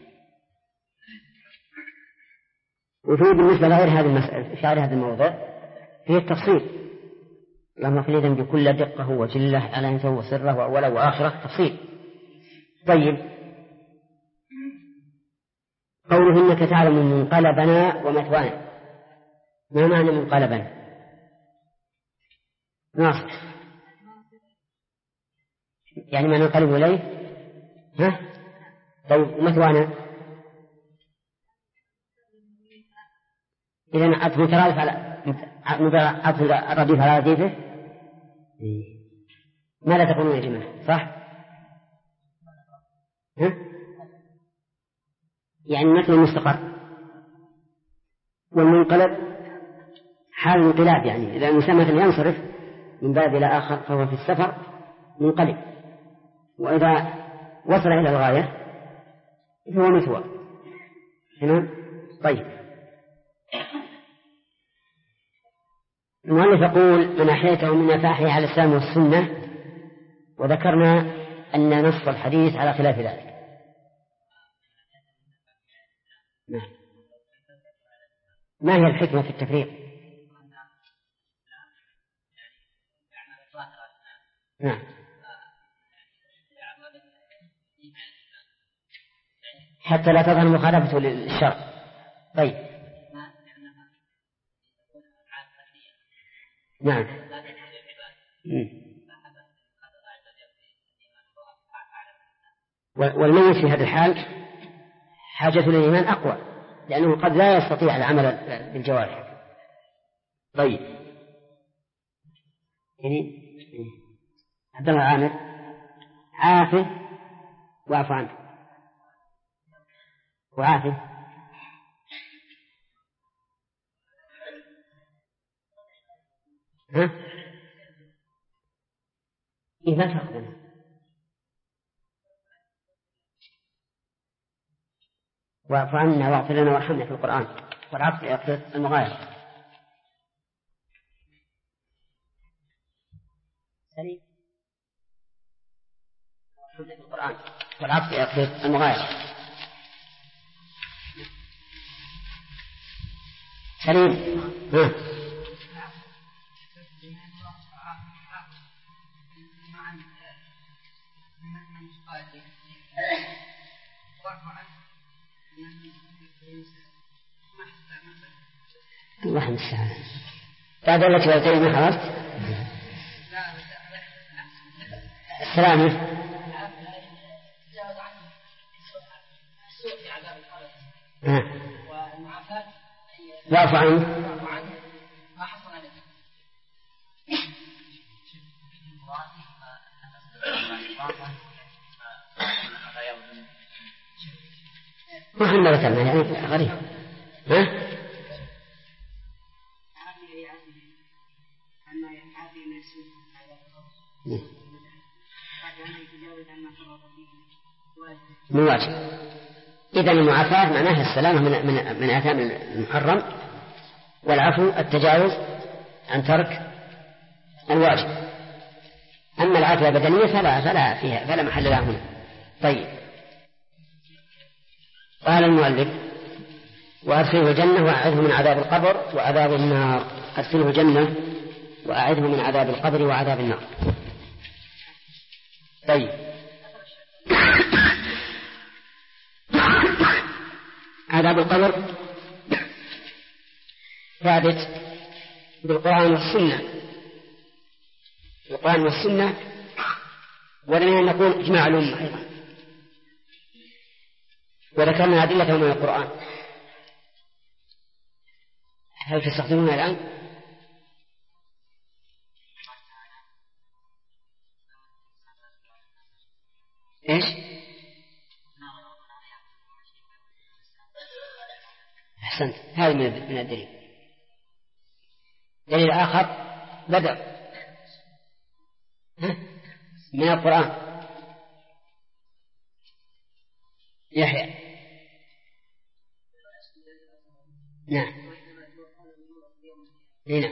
وفيه بالنسبة لغير هذه المسألة في هذا الموضوع فيه التفصيل، اللهم اغفر لي بكل دقه وجله علانيته وسره وأوله وآخره، تفصيل. طيب، قوله إنك تعلم منقلبنا ومثوانا، ما معنى منقلبا؟ ناصر يعني ما ننقلب إليه. طيب مثوانا إذن عطف مترادف على عطف الرديف على رديفه. ماذا تقولون يا جماعة؟ صح؟ يعني مثل المستقر، والمنقلب حال الانقلاب، يعني إذا الإنسان مثلا ينصرف من بلد إلى آخر فهو في السفر منقلب، وإذا وصل إلى الغاية فهو مثوى. تمام. طيب، المؤلف يقول من أحييته من نفاحه على الإسلام والسنة، وذكرنا أن نص الحديث على خلاف ذلك. ما هي الحكمة في التفريق؟ نعم حتى لا تظهر مخالفة للشرع. طيب نعم. والميت في هذا الحال حاجة للإيمان أقوى، لأنه قد لا يستطيع العمل بالجوارح. طيب، يعني عبد الله عامر عافه واعف عنه وعافه. إيه ما فرق بينهم؟ واعف عنا واغفر لنا وارحمنا في القرآن، والعفو يقتضي المغايرة. سليم. وارحمنا في القرآن والعفو يقتضي المغايرة. سليم. الله المستعان. بعد التي لو تريد ما حضرت السلامة واعف عنه ما حصل عليه. ما هم ذكرنا يعني غريب. من واجب. إذن المعافاة معناها السلامة من آثام المحرم، والعفو التجاوز عن ترك الواجب. أما العافية البدنية فلا محل لها هنا. طيب، قال المؤلف: وأدخله الجنة وأعذه من عذاب القبر وعذاب النار. أدخله الجنة وأعذه من عذاب القبر وعذاب النار. طيب، عذاب القبر ثابت بالقرآن والسنة، القرآن والسنة، ولم نقول إجماع الأمة أيضا، وذكرنا أدلته من القرآن. هل تستخدمونها الآن؟ إيش؟ أحسنت، هذا من الدليل. دليل آخر بدأ من القرآن. يحيى. نعم. هنا.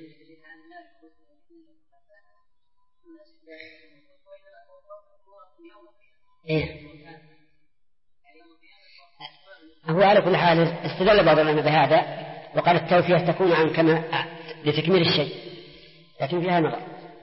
هو على كل حال استدل بعض العلماء بهذا وقال التوفية تكون عن كما لتكميل الشيء، لكن فيها نظر.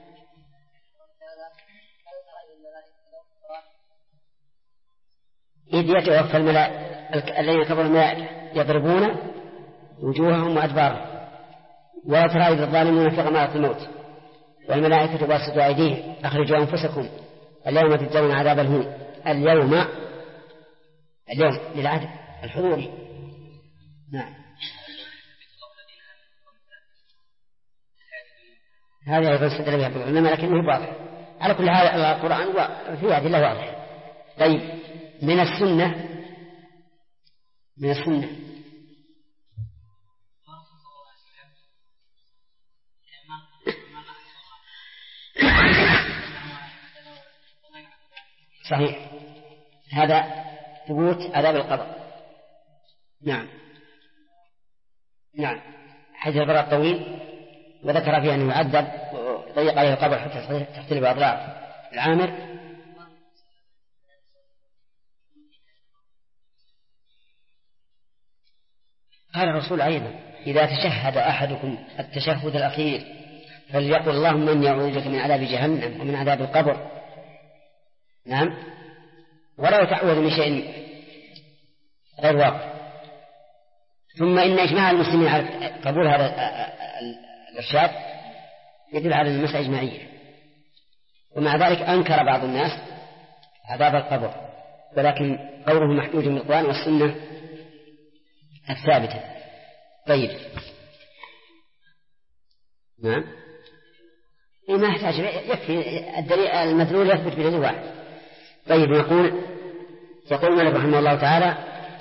إذ يتوفى الذين كفروا الملائكة يضربون وجوههم وأدبارهم ولا ترى إذ الظالمون في غمرة الموت والملائكة باسطوا أيديهم أخرجوا أنفسكم اليوم تجزون عذاب الهون. اليوم للعدل الحضوري. نعم، هذا أيضا استدل بها العلماء لكنه واضح. على كل حال القرآن فيه أدلة واضحة. طيب، من السنة صحيح هذا ثبوت عذاب القبر. نعم حيث البراء الطويل وذكر فيه أنه يعذب وضيق عليه القبر حتى تختلف أضلاع العامر. قال الرسول أيضا: إذا تشهد أحدكم التشهد الأخير فليقل اللهم إني أعوذ بك من عذاب جهنم ومن عذاب القبر. نعم، ولا يتعوذ من شيء غير واقع. ثم إن إجماع المسلمين على قبول هذا الإرشاد يدل على المسألة إجماعية، ومع ذلك أنكر بعض الناس عذاب القبر، ولكن قوله محجوج من القرآن والسنة الثابتة. طيب، نعم، ما يحتاج، يكفي الدليل المدلول يثبت بدليل واحد. طيب، يقول المؤلف رحمه الله تعالى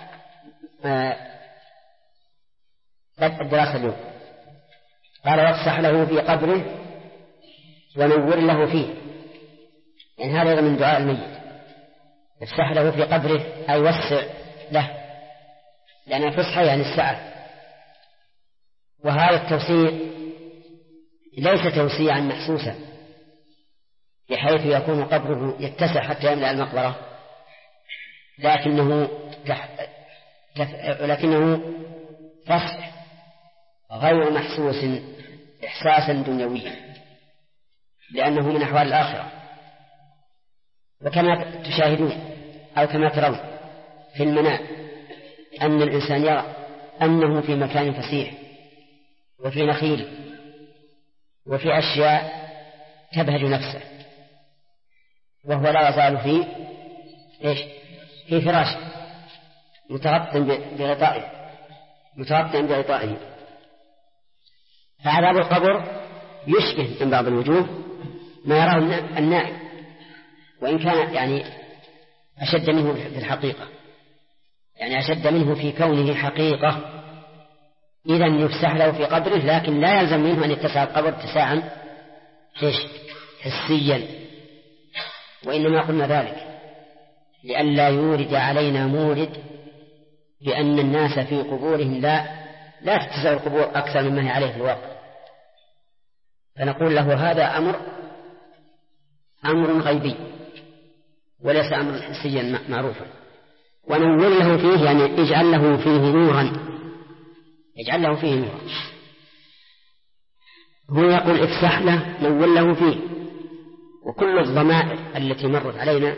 الدراسة اليوم قال: وافسح له في قبره ونور له فيه. يعني هذا من دعاء الميت، افسح له في قبره أي وسع له، لأن الفسحة يعني السعة. وهذا التوسيع ليس توسيعا محسوسا بحيث يكون قبره يتسع حتى يملأ المقبرة، لكنه فسح غير محسوس إحساسا دنيويا، لأنه من أحوال الآخرة. وكما تشاهدون أو كما ترون في المنام أن الإنسان يرى أنه في مكان فسيح وفي نخيل وفي أشياء تبهج نفسه، وهو لا يزال في فراشه متغطٍ بغطائه. فعذاب القبر يشبه من بعض الوجوه ما يراه النائم، وإن كان يعني أشد منه في الحقيقة، يعني أشد منه في كونه حقيقة. إذن يفسح له في قبره، لكن لا يلزم منه أن يتسع القبر اتساعا حسيا، وإنما قلنا ذلك لئلا يورد علينا مورد بأن الناس في قبورهم لا تتسع القبور أكثر مما هي عليه في الواقع، فنقول له هذا أمر أمر غيبي وليس أمرا حسيا معروفا. ونور له فيه يعني اجعل له فيه نورا، اجعل له فيه نورا. هو يقول افسح له نور له فيه. وكل الضمائر التي مرت علينا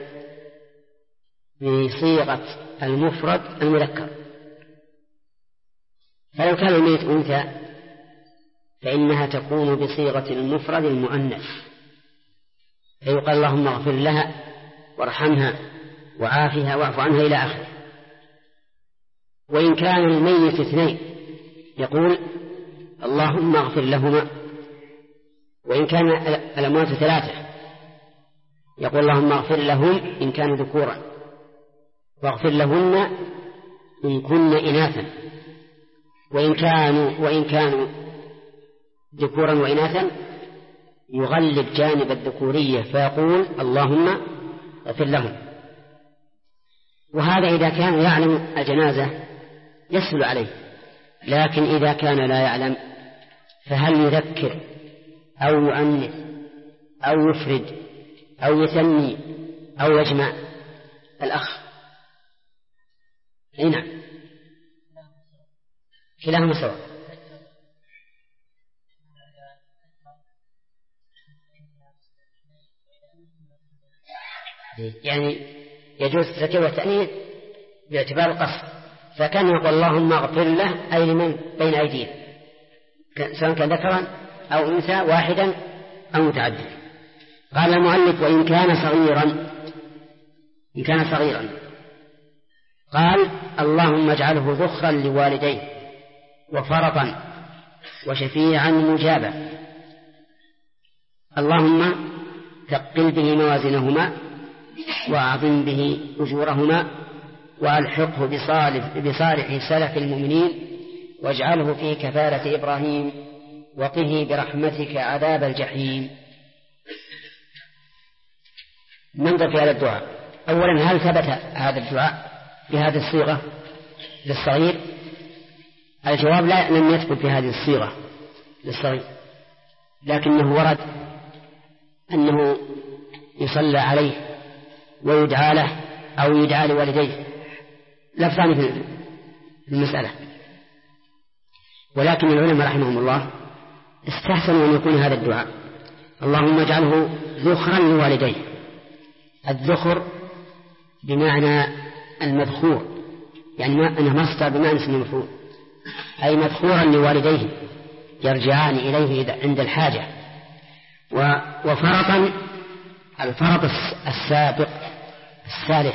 بصيغة المفرد المذكر، فلو كان الميت أنثى فإنها تكون بصيغة المفرد المؤنث، فيقال اللهم اغفر لها وارحمها وعافها واعف عنها إلى آخره. وإن كان الميت اثنين يقول اللهم اغفر لهما. وإن كان الأموات ثلاثة يقول اللهم اغفر لهم إن كانوا ذكورا واغفر لهن إن كن إناثا. وإن كانوا ذكورا وإناثا يغلب جانب الذكورية فيقول اللهم اغفر لهم. وهذا إذا كان يعلم الجنازة يسهل عليه، لكن إذا كان لا يعلم فهل يذكر أو يؤنث أو يفرد أو يثني أو يجمع الأخ؟ أي نعم، كلاهما سواء. يعني يجوز التذكير والتأنيث باعتبار القصر، فكان يقول اللهم اغفر له أي لمن بين أيديه سواء كان ذكرا أو أنثى واحدا أو متعدد. قال المؤلف وإن كان صغيرا قال اللهم اجعله ذخرا لوالديه وفرطا وشفيعا مجابا. اللهم ثقل به موازينهما وأعظم به أجورهما وألحقه بصالح سلف المؤمنين واجعله في كفالة إبراهيم وقه برحمتك عذاب الجحيم. ننظر في هذا الدعاء. أولا هل ثبت هذا الدعاء بهذه الصيغة للصغير؟ الجواب لا، لم يثبت بهذه الصيغة للصغير، لكنه ورد أنه يصلى عليه ويدعى له أو يدعى لوالديه، لفظان في المسألة. ولكن العلماء رحمهم الله استحسنوا أن يكون هذا الدعاء اللهم اجعله ذخرا لوالديه. الذخر بمعنى المذخور، يعني أنه مصدر بمعنى اسم المفعول، أي مذخورا لوالديه يرجعان إليه عند الحاجة. وفرطا الفرط السابق السالف.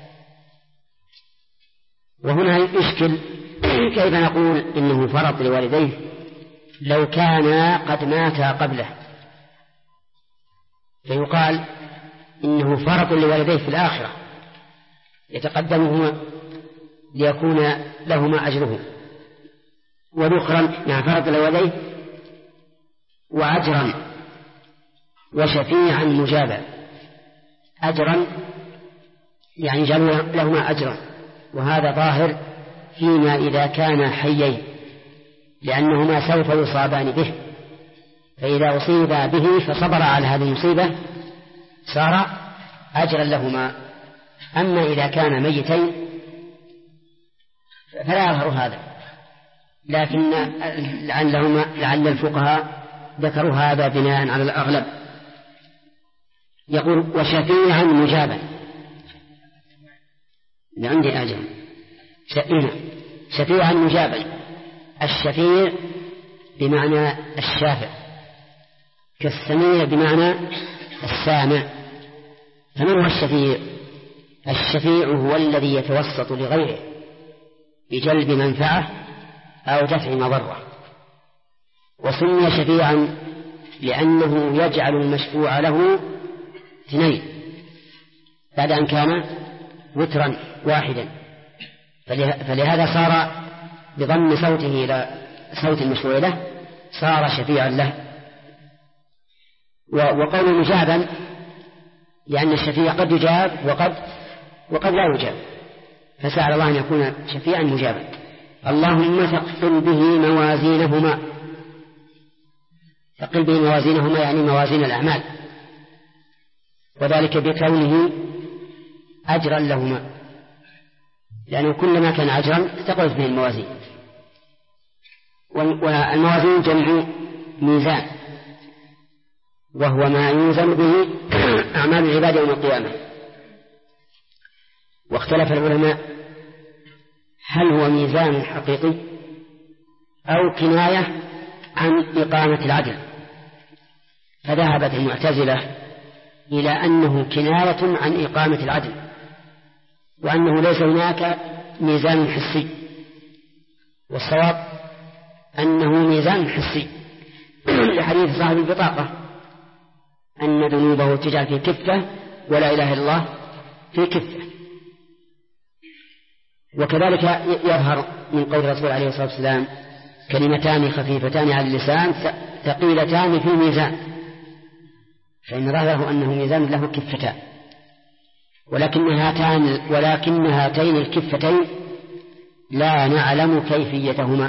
وهنا يشكل كيف نقول إنه فرط لوالديه لو كان قد ماتا قبله، فيقال إنه فرط لوالديه في الآخرة يتقدمهما ليكون لهما أجره، وذخرا مع فرط لوالديه وأجرا وشفيعا مجابا. أجرا يعني جعلوا لهما أجرا، وهذا ظاهر فيما إذا كان حيين، لأنهما سوف يصابان به، فإذا أصيبا به فصبر على هذه المصيبة صار أجرا لهما. أما إذا كان ميتين فلا يظهر هذا، لكن لعل الفقهاء ذكروا هذا بناء على الأغلب. يقول وشفيعا مجابا. عندي أجر شفيعا مجابا. الشفيع بمعنى الشافع، كالسميع بمعنى السامع. فمن هو الشفيع؟ الشفيع هو الذي يتوسط لغيره بجلب منفعة أو دفع مضرة. وسمي شفيعا لأنه يجعل المشفوع له اثنين بعد أن كان وترا واحدا، فلهذا صار بضم صوته إلى صوت المشفوع له صار شفيعا له. وقول مجابا لأن الشفيع قد يجاب وقد لا يجاب، فسأل الله أن يكون شفيعا مجابا. اللهم ثقل به موازينهما. ثقل به موازينهما يعني موازين الأعمال، وذلك بكونه أجرا لهما، لأنه كلما كان أجرا ثقلت به الموازين. والموازين جمع ميزان، وهو ما يوزن به أعمال العباد يوم القيامة. واختلف العلماء هل هو ميزان حقيقي أو كناية عن إقامة العدل، فذهبت المعتزلة إلى أنه كناية عن إقامة العدل، وأنه ليس هناك ميزان حسي، والصواب أنه ميزان حسي لحديث صاحب البطاقة أن ذنوبه تجعل في كفة ولا إله إلا الله في كفة. وكذلك يظهر من قول الرسول عليه الصلاة والسلام كلمتان خفيفتان على اللسان ثقيلتان في الميزان، فإن ظاهره أنه ميزان له كفتان، ولكن هاتين الكفتين لا نعلم كيفيتهما،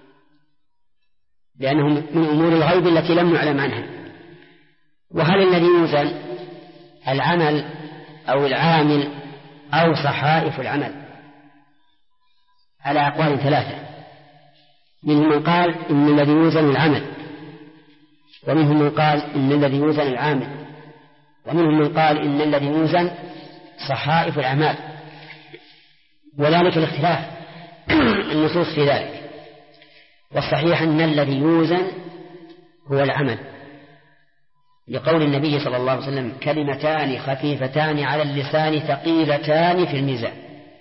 لأنهم من أمور الغيب التي لم نعلم عنها. وهل الذي يوزن العمل أو العامل أو صحائف العمل؟ على أقوال ثلاثة، منهم من قال إن الذي يوزن العمل، ومنهم من قال إن الذي يوزن العامل، ومنهم من قال إن الذي يوزن صحائف الأعمال، وذلك الاختلاف النصوص في ذلك. والصحيح أن الذي يوزن هو العمل، لقول النبي صلى الله عليه وسلم كلمتان خفيفتان على اللسان ثقيلتان في الميزان،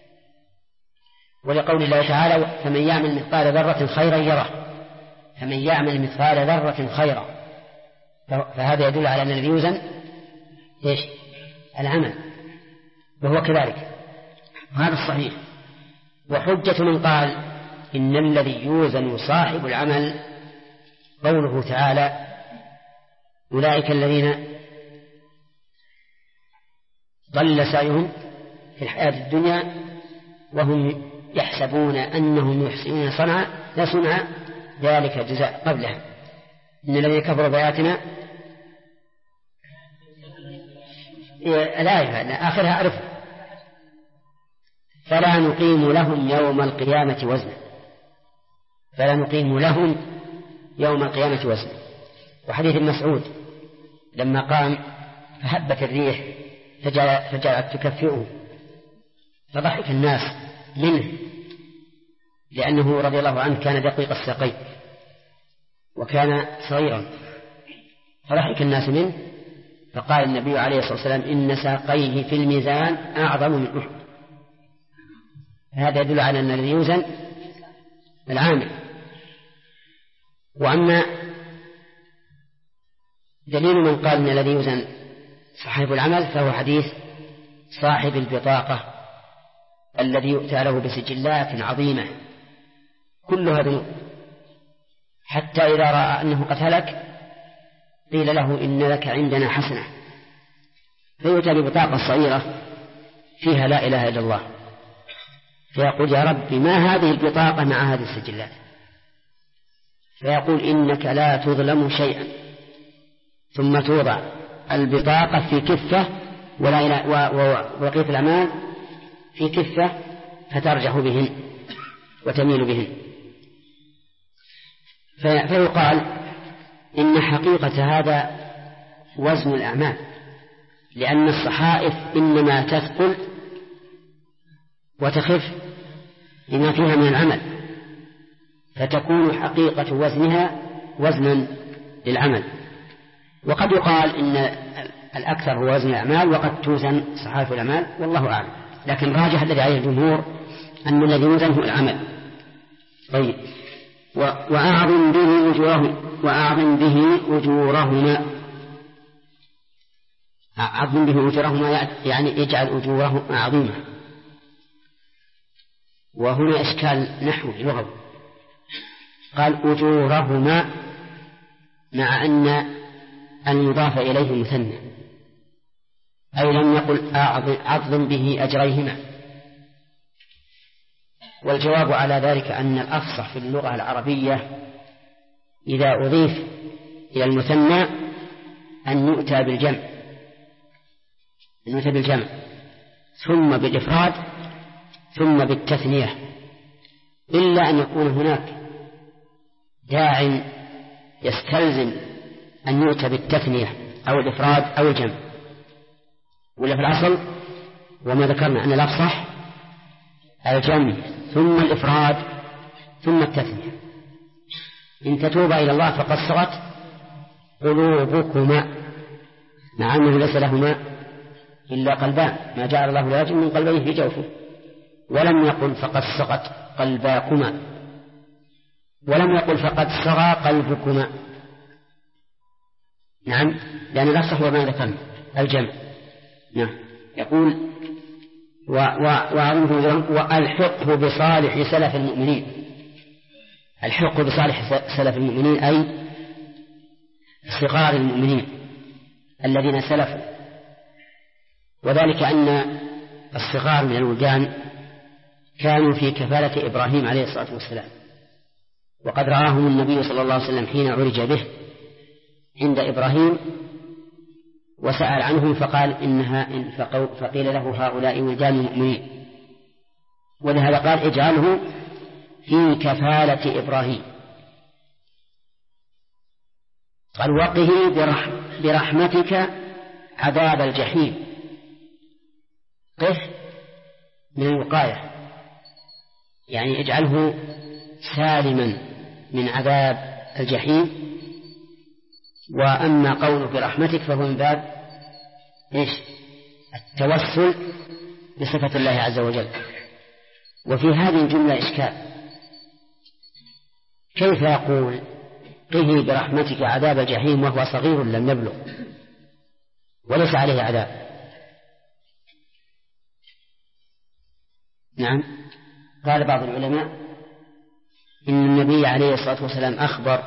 ولقول الله تعالى فمن يعمل مثقال ذرة خيرا يره، فمن يعمل مثقال ذرة خيرا، فهذا يدل على أن الذي يوزن إيش؟ العمل، وهو كذلك، وهذا الصحيح. وحجة من قال إن الذي يوزن صاحب العمل قوله تعالى أولئك الذين ضل سعيهم في الحياة الدنيا وهم يحسبون أنهم يحسنون صنعا لا صنع ذلك جزاء قبلها إن الذين كفروا بآياتنا الآية آخرها أعرف فلا نقيم لهم يوم القيامة وزنا، فلا نقيم لهم يوم القيامة وزنا. وحديث مسعود لما قام فهبت الريح فجعلت تكفئه فضحك الناس منه، لأنه رضي الله عنه كان دقيق الساقين وكان صغيرا، فضحك الناس منه، فقال النبي عليه الصلاة والسلام إن ساقيه في الميزان أعظم من أحد. هذا يدل على أن الذي يوزن العامل. وأما دليل من قال أن الذي يوزن صاحب العمل فهو حديث صاحب البطاقة الذي يؤتى له بسجلات عظيمة كلها ذنوب، حتى إذا رأى أنه قد هلك قيل له إن لك عندنا حسنة، فيؤتى ببطاقة صغيرة فيها لا إله إلا الله، فيقول يا رب ما هذه البطاقة مع هذه السجلات؟ فيقول إنك لا تظلم شيئا، ثم توضع البطاقة في كفة وبقية الأعمال في كفة فترجح بهن وتميل بهن. فيقال إن حقيقة هذا وزن الأعمال، لأن الصحائف إنما تثقل وتخف لما فيها من العمل، فتكون حقيقة وزنها وزنا للعمل. وقد يقال إن الأكثر هو وزن الأعمال وقد توزن صحائف الأعمال، والله أعلم، لكن راجح الذي عليه الجمهور أن الذي يوزن هو العمل. طيب، وأعظم به أجورهما، أعظم به أجورهما يعني يجعل أجورهما عظيمة. وهنا إشكال نحوي لغوي، قال أجورهما مع أن المضاف إليه مثنى، أي لم يقل أعظم به أجريهما. والجواب على ذلك أن الأفصح في اللغة العربية إذا أضيف إلى المثنى أن يؤتى بالجمع، يؤتى بالجمع ثم بالإفراد ثم بالتثنية، إلا أن يكون هناك داع يستلزم أن يؤتى بالتثنية أو الإفراد أو الجمع، ولا في الأصل وما ذكرنا أن الأفصح الجمع ثم الإفراد ثم التثنية. إن تتوبا إلى الله فقد صغت قلوبكما، مع أنه ليس لهما إلا قلبان، ما جعل الله لرجل من قلبين في جوفه، ولم يقل فقد صغت قلباكما، ولم يقل فقد صغى قلبكما. نعم، لأن الأصح هو ما ذكرنا الجمع. نعم. يقول والحقه بصالح سلف المؤمنين. الحق بصالح سلف المؤمنين أي صغار المؤمنين الذين سلفوا، وذلك أن الصغار من الولدان كانوا في كفالة إبراهيم عليه الصلاة والسلام، وقد رآهم النبي صلى الله عليه وسلم حين عرج به عند إبراهيم وسأل عنهم فقال فقيل له هؤلاء ولدان المؤمنين، ولهذا قال اجعله في كفالة إبراهيم. قال وقه برحمتك عذاب الجحيم، قه من الوقاية، يعني اجعله سالما من عذاب الجحيم. وأما قوله برحمتك فهو من باب التوسل بصفة الله عز وجل. وفي هذه الجملة إشكال، كيف يقول قه برحمتك عذاب الجحيم وهو صغير لم يبلغ وليس عليه عذاب؟ نعم. قال بعض العلماء إن النبي عليه الصلاة والسلام أخبر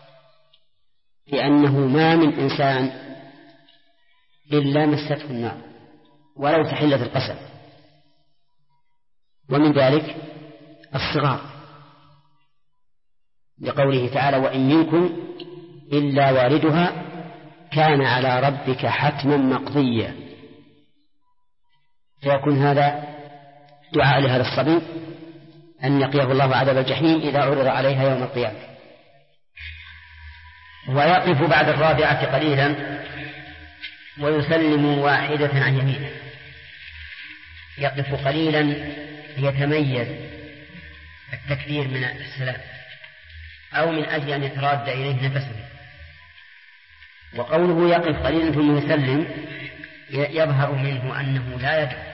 بأنه ما من إنسان إلا مسته النار ولو تحلت القسم، ومن ذلك الصغار، لقوله تعالى وإن منكم إلا واردها كان على ربك حتما مقضيا، فيكون هذا دعاء لهذا الصبي أن يقيه الله عذاب الجحيم إذا عرض عليها يوم القيامة. ويقف بعد الرابعة قليلا ويسلم واحدة عن يمينه. يقف قليلا يتميز التكبير من السلام أو من أجل أن يتراد إليه نفسه. وقوله يقف قليلا ثم يسلم يظهر منه أنه لا يدعو،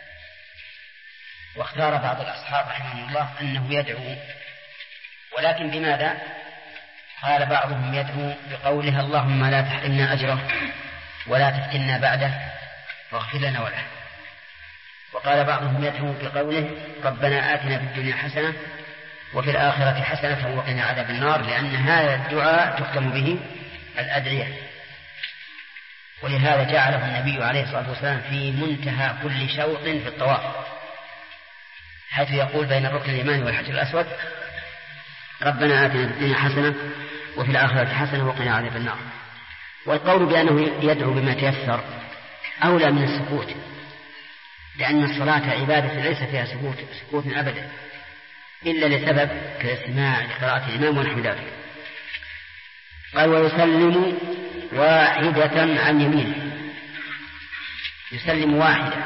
واختار بعض الأصحاب رحمه الله أنه يدعو، ولكن بماذا؟ قال بعضهم يدعو بقولها اللهم لا تحرمنا أجره ولا تفتنا بعده واغفر لنا وله. وقال بعضهم يدعو بقوله ربنا آتنا في الدنيا حسنة وفي الآخرة حسنة وقنا عذاب النار، لأن هذا الدعاء تختم به الأدعية. ولهذا جعله النبي عليه الصلاة والسلام في منتهى كل شوط في الطواف، حيث يقول بين الركن اليماني والحجر الأسود ربنا آتنا في الدنيا حسنة وفي الآخرة حسنة وقنا عذاب النار. والقول بأنه يدعو بما تيسر أولى من السكوت، لأن الصلاة عبادة ليس فيها سكوت أبدا إلا لسبب كالاستماع لقراءة الإمام ونحو ذلك. قال ويسلم واحدة عن يمينه، يسلم واحدة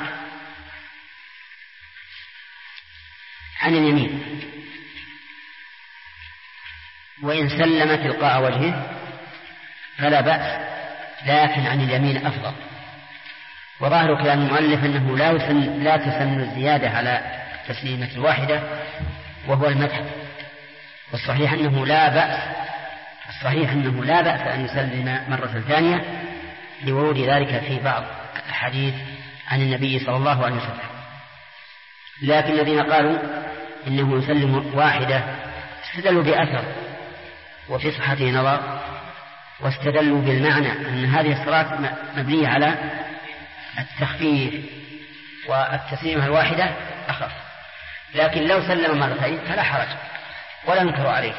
عن اليمين، وإن سلم تلقاء وجهه فلا بأس، لكن عن اليمين أفضل. وظاهر كلام المؤلف أنه لا تسن الزيادة على تسليمة الواحدة وهو المذهب، والصحيح أنه لا بأس أن يسلم مرة ثانية لورود ذلك في بعض الحديث عن النبي صلى الله عليه وسلم. لكن الذين قالوا إنه يسلم واحدة استدلوا بأثر وفي صحته نظر، واستدلوا بالمعنى أن هذه الصلاة مبنية على التخفيف والتسليمة الواحدة أخف، لكن لو سلم مرتين فلا حرج ولا نكر عليه.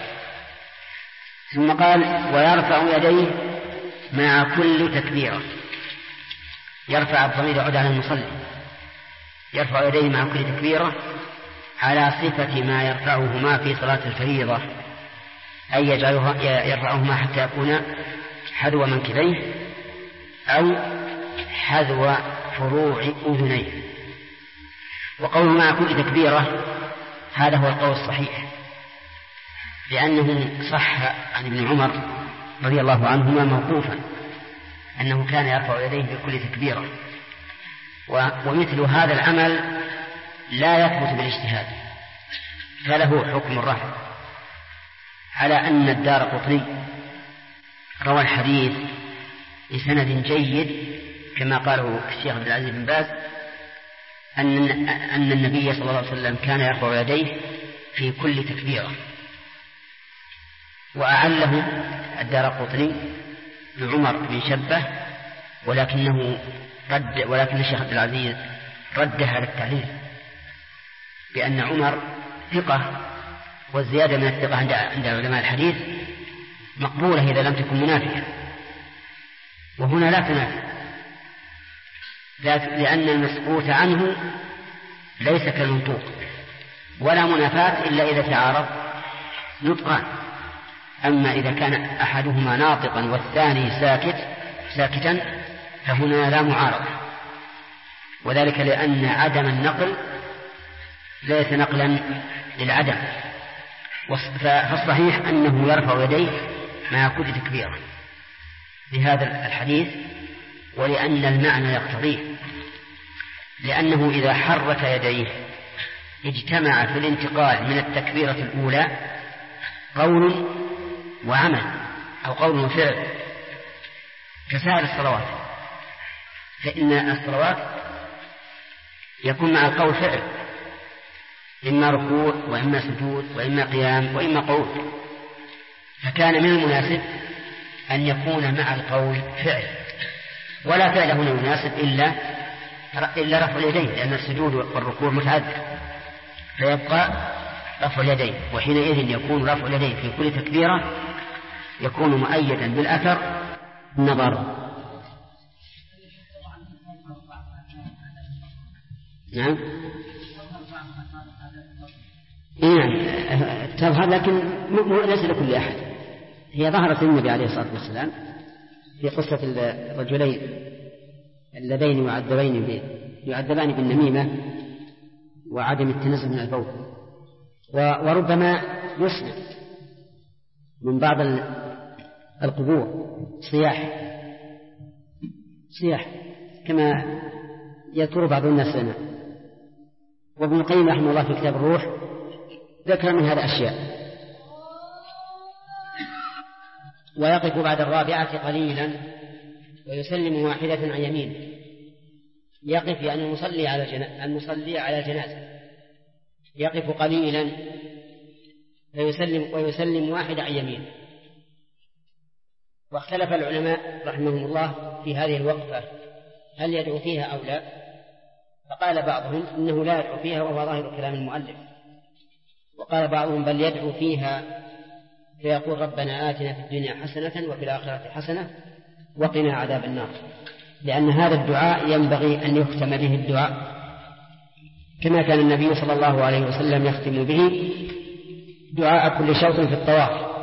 ثم قال ويرفع يديه مع كل تكبيرة. يرفع الضمير يعود على المصلي، يرفع يديه مع كل تكبيرة على صفة ما يرفعهما في صلاة الفريضة، أي يرفعهما حتى يكون حذو منكبيه أو حذو فروع أذنيه. وقوله مع كل تكبيرة هذا هو القول الصحيح، لأنه صح عن ابن عمر رضي الله عنهما موقوفا أنه كان يرفع يديه في كل تكبيرة، ومثل هذا العمل لا يثبت بالاجتهاد، فله حكم الرفع، على أن الدارقطني روى الحديث بسند جيد كما قاله الشيخ عبد العزيز بن باز أن النبي صلى الله عليه وسلم كان يرفع يديه في كل تكبيرة، وأعله الدارقطني بعمر بن شبه، ولكن الشيخ عبد العزيز رد هذا التعليل بأن عمر ثقة، والزيادة من الثقة عند علماء الحديث مقبولة إذا لم تكن منافية، وهنا لا تنافي، لأن المسكوت عنه ليس كالمنطوق، ولا منافاة إلا إذا تعارض نطقان. أما إذا كان أحدهما ناطقا والثاني ساكتا فهنا لا معارضة، وذلك لأن عدم النقل ليس نقلا للعدم، فالصحيح أنه يرفع يديه مع كل تكبيرة بهذا الحديث، ولأن المعنى يقتضيه، لأنه إذا حرك يديه اجتمع في الانتقال من التكبيرة الأولى قول وعمل أو قول وفعل كسائر الصلوات، فإن الصلوات يكون مع القول فعل، إما ركوع وإما سجود وإما قيام وإما قعود، فكان من المناسب أن يكون مع القول فعل، ولا فعل هنا يناسب إلا رفع اليدين، لأن السجود والركوع متعدد، فيبقى رفع اليدين، وحينئذ يكون رفع اليدين في كل تكبيرة يكون مؤيدا بالأثر النظر. نعم تظهر، لكن ليس لكل أحد، هي ظهرت للنبي عليه الصلاة والسلام في قصة الرجلين اللذين يعذبان بالنميمة وعدم التنزه من البول، وربما يسمع من بعض القبور صياح كما يذكر بعض الناس لنا. وابن القيم رحمه الله في كتاب الروح ذكر من هذا أشياء. ويقف بعد الرابعة قليلا ويسلم واحدة عن يمينه، يقف يعني المصلي على الجنازة، يقف قليلا ويسلم واحدة عن يمينه. واختلف العلماء رحمهم الله في هذه الوقفة هل يدعو فيها أو لا، فقال بعضهم إنه لا يدعو فيها وهو ظاهر كلام المؤلف، وقال بعضهم بل يدعو فيها فيقول ربنا آتنا في الدنيا حسنة وفي الآخرة حسنة وقنا عذاب النار، لأن هذا الدعاء ينبغي أن يختم به الدعاء كما كان النبي صلى الله عليه وسلم يختم به دعاء كل شوط في الطواف.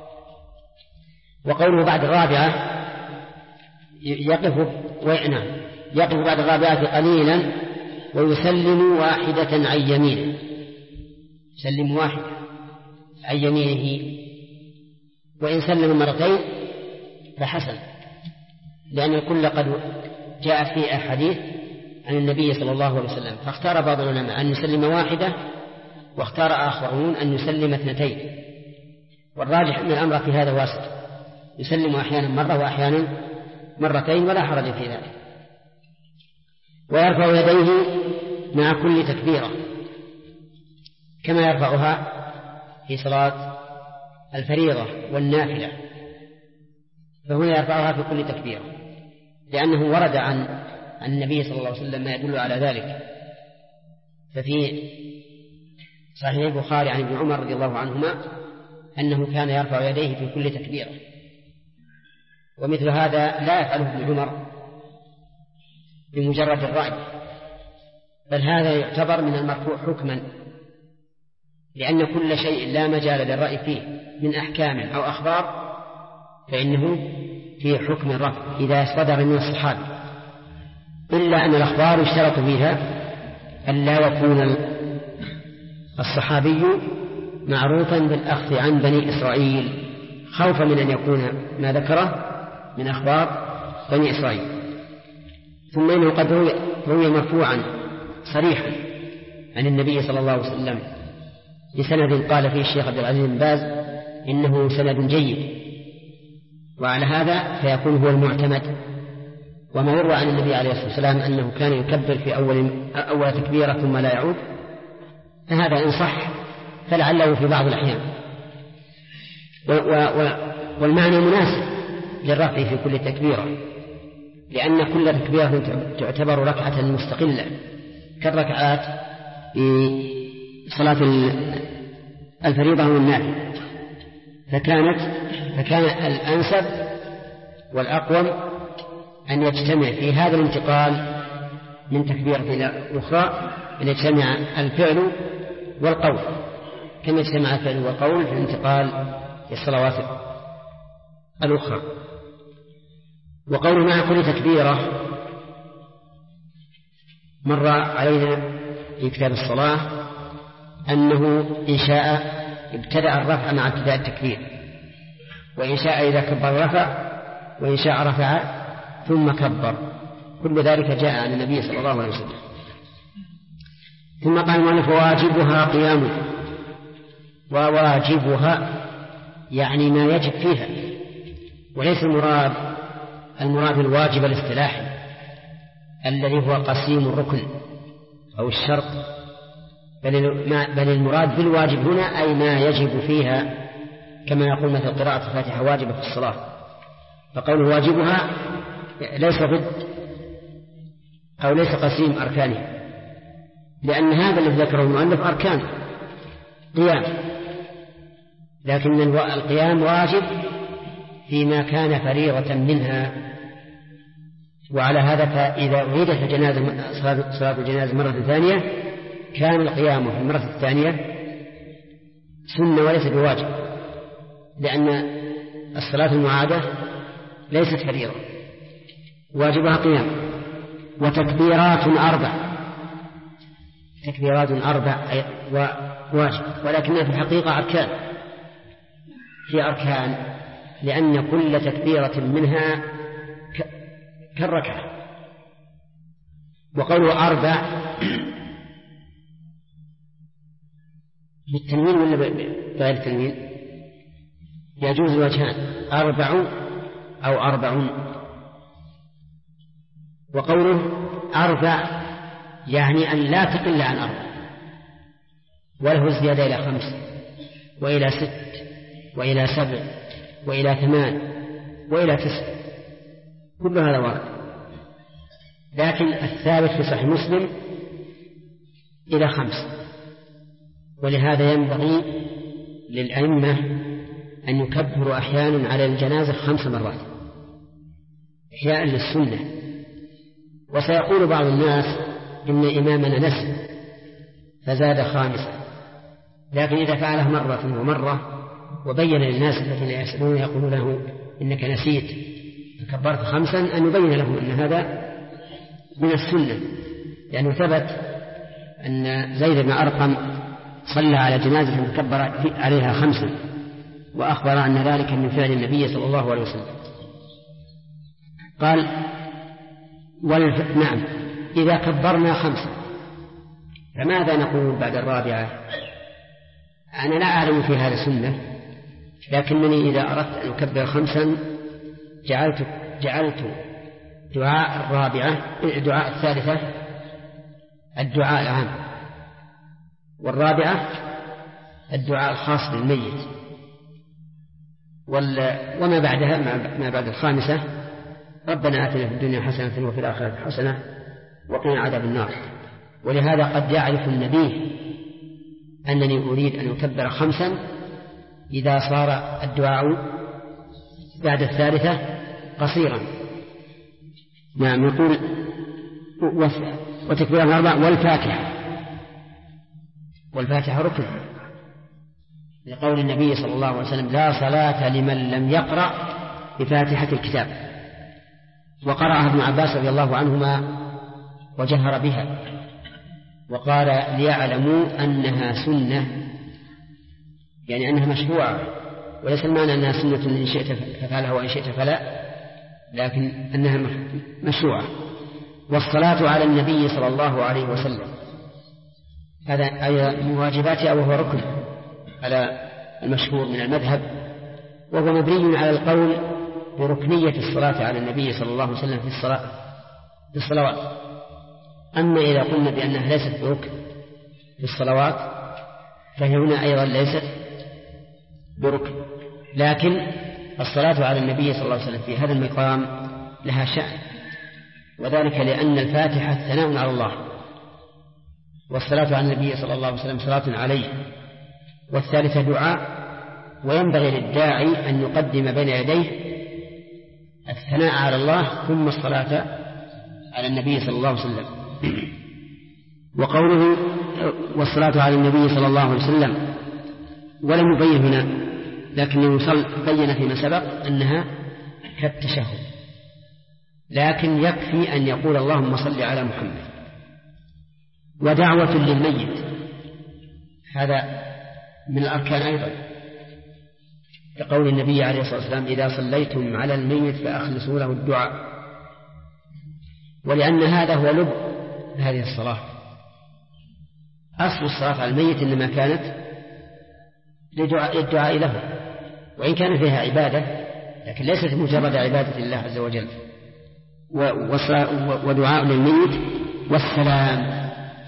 وقوله بعد الرابعة يقف بعد الرابعة قليلا ويسلم واحدة عن يمينه، يسلم واحدة عن يمينه، وإن سلم مرتين فحسن، لأن الكل قد جاء في أحاديث عن النبي صلى الله عليه وسلم، فاختار بعض العلماء أن يسلم واحدة، واختار آخرون أن يسلم اثنتين، والراجح أن الأمر في هذا واسع، يسلم أحيانا مرة وأحيانا مرتين ولا حرج في ذلك. ويرفع يديه مع كل تكبيرة كما يرفعها في صلاة الفريضة والنافلة، فهنا يرفعها في كل تكبيرة، لأنه ورد عن النبي صلى الله عليه وسلم ما يدل على ذلك. ففي صحيح البخاري عن ابن عمر رضي الله عنهما أنه كان يرفع يديه في كل تكبيرة، ومثل هذا لا يفعله ابن عمر بمجرد الرأي، بل هذا يعتبر من المرفوع حكما، لأن كل شيء لا مجال للرأي فيه من أحكام أو أخبار فإنه في حكم الرفع إذا صدر من الصحابة، إلا أن الأخبار يشترط فيها أن لا يكون الصحابي معروفا بالأخذ عن بني إسرائيل، خوفا من أن يكون ما ذكره من أخبار بني إسرائيل. ثم إنه قد روي مرفوعا صريحا عن النبي صلى الله عليه وسلم بسند قال فيه الشيخ عبد العزيز بن باز إنه سند جيد، وعلى هذا فيكون هو المعتمد. وما يروى عن النبي عليه الصلاة والسلام أنه كان يكبر في أول تكبيرة ثم لا يعود، فهذا إن صح فلعله في بعض الأحيان، والمعنى مناسب للرفع في كل تكبيرة، لأن كل تكبيرة تعتبر ركعة مستقلة كالركعات في صلاة الفريضة والنافلة، فكان الأنسب والأقوم أن يجتمع في هذا الانتقال من تكبيرة إلى أخرى، أن يجتمع الفعل والقول كما يجتمع الفعل والقول في الانتقال في الصلوات الأخرى. وقول مع كل تكبيرة مر علينا في كتاب الصلاة أنه إن شاء ابتدأ الرفع مع ابتداء التكبير، وإن شاء إذا كبر رفع، وإن شاء رفع ثم كبر، كل ذلك جاء عن النبي صلى الله عليه وسلم. ثم قال المؤلف واجبها قيامه، وواجبها يعني ما يجب فيها، وليس المراد الواجب الاصطلاحي الذي هو قسيم الركن أو الشرط، بل المراد بالواجب هنا أي ما يجب فيها، كما يقول مثل قراءة الفاتحة واجبة في الصلاة، فقوله واجبها ليس ضد أو ليس قسيم أركانها، لأن هذا الذي ذكره المؤلف أركان قيام، لكن القيام واجب فيما كان فريضة منها. وعلى هذا فإذا أعيدت صلاة الجنازة مرة ثانية كان القيام في المرة الثانية سنة وليس بواجب، لأن الصلاة المعادة ليست فريضة، واجبها قيام. وتكبيرات أربع واجب، ولكنها في الحقيقة أركان، في أركان، لأن كل تكبيرة منها كالركعة. وقوله أربع بالتنوين ولا بغير التنوين؟ يجوز الوجهان، أربع أو أربعون. وقوله أربع يعني أن لا تقل عن أربع، وله زيادة إلى 5 وإلى 6 وإلى 7 وإلى 8 وإلى 9، كل هذا وارد، لكن الثابت في صحيح مسلم إلى 5. ولهذا ينبغي للأئمة أن يكبروا أحيانا على الجنازة 5 مرات إحياء للسنة. وسيقول بعض الناس إن إمامنا نسي فزاد 5، لكن إذا فعله مرة ومرة وبين للناس الذين يسألون يقولون له إنك نسيت فكبرت 5، أن يبين لهم أن هذا من السنة، لأنه ثبت أن زيد بن أرقم صلى على جنازة فكبر عليها 5، وأخبر أن ذلك من فعل النبي صلى الله عليه وسلم. قال نعم إذا كبرنا 5 فماذا نقول بعد الرابعة؟ أنا لا أعلم في هذا سنة، لكنني إذا أردت أن أكبر 5 جعلت دعاء الرابعة دعاء الثالثة الدعاء العام، والرابعة الدعاء الخاص بالميت، وما بعدها ما بعد 5 ربنا آتنا في الدنيا حسنة وفي الآخرة حسنة وقنا عذاب النار. ولهذا قد يعرف النبي أنني أريد أن أكبر 5 إذا صار الدعاء بعد الثالثة قصيرا. نعم يقول وتكبيرة 4 والفاتحة ركن، لقول النبي صلى الله عليه وسلم: لا صلاة لمن لم يقرأ بفاتحة الكتاب. وقرأها ابن عباس رضي الله عنهما وجهر بها، وقال: ليعلموا أنها سنة، يعني أنها مشروعة، وليس المعنى أنها سنة إن شئت ففعلها وإن شئت فلا، لكن أنها مشروعة. والصلاة على النبي صلى الله عليه وسلم هذا أي مواجباتها، وهو ركن على المشهور من المذهب، وهو مبني على القول بركنية الصلاة على النبي صلى الله عليه وسلم في الصلوات. أما إذا قلنا بأنها ليست بركن في الصلوات فهي هنا أيضا ليست بركن، لكن الصلاة على النبي صلى الله عليه وسلم في هذا المقام لها شأن، وذلك لأن الفاتحة ثناء على الله، والصلاة على النبي صلى الله عليه وسلم صلاة عليه، والثالثة دعاء، وينبغي للداعي أن يقدم بين يديه الثناء على الله ثم الصلاة على النبي صلى الله عليه وسلم. وقوله والصلاة على النبي صلى الله عليه وسلم ولم يبين هنا، لكنه بين فيما سبق أنها كالتشهد، لكن يكفي أن يقول اللهم صل على محمد. ودعوة للميت هذا من الأركان أيضا، كقول النبي عليه الصلاة والسلام: إذا صليتم على الميت فأخلصوا له الدعاء. ولأن هذا هو لب هذه الصلاة، أصل الصلاة على الميت إنما كانت للدعاء له، وإن كان فيها عبادة لكن ليست مجرد عبادة الله عز وجل. ودعاء للميت والسلام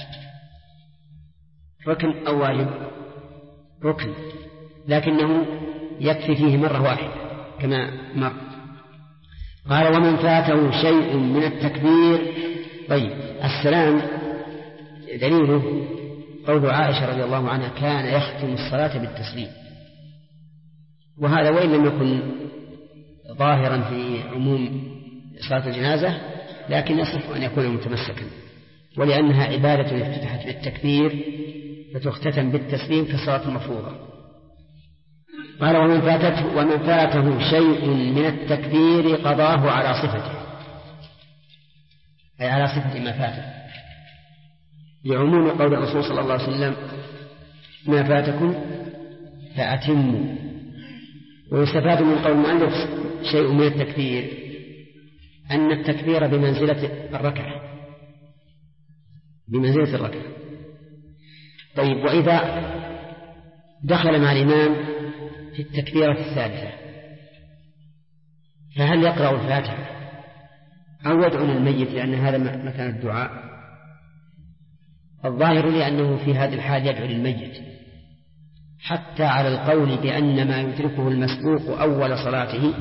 ركن أو واجب؟ ركن، لكنه يكفي فيه مرة واحدة كما مر. قال: ومن فاته شيء من التكبير. طيب، السلام دليله قول عائشة رضي الله عنها: كان يختم الصلاة بالتسليم. وهذا وإن لم يكن ظاهرا في عموم صلاة الجنازة، لكن يصح أن يكون متمسكا، ولأنها عبادة افتتحت بالتكبير فتختتم بالتسليم كالصلاة المفروضة. قال: ومن فاته شيء من التكبير قضاه على صفته، أي على صفة ما فاته، لعموم قول الرسول صلى الله عليه وسلم: ما فاتكم فأتموا. ويستفاد من قول المؤلف شيء من التكبير أن التكبير بمنزلة الركعة، بمنزلة الركعة. طيب، وإذا دخل مع الإمام في التكبيرة الثالثة فهل يقرأ الفاتحة أو يدعو للميت لأن هذا مكان الدعاء؟ الظاهر لأنه في هذه الحال يدعو للميت، حتى على القول بأن ما يدركه المسبوق أول صلاته،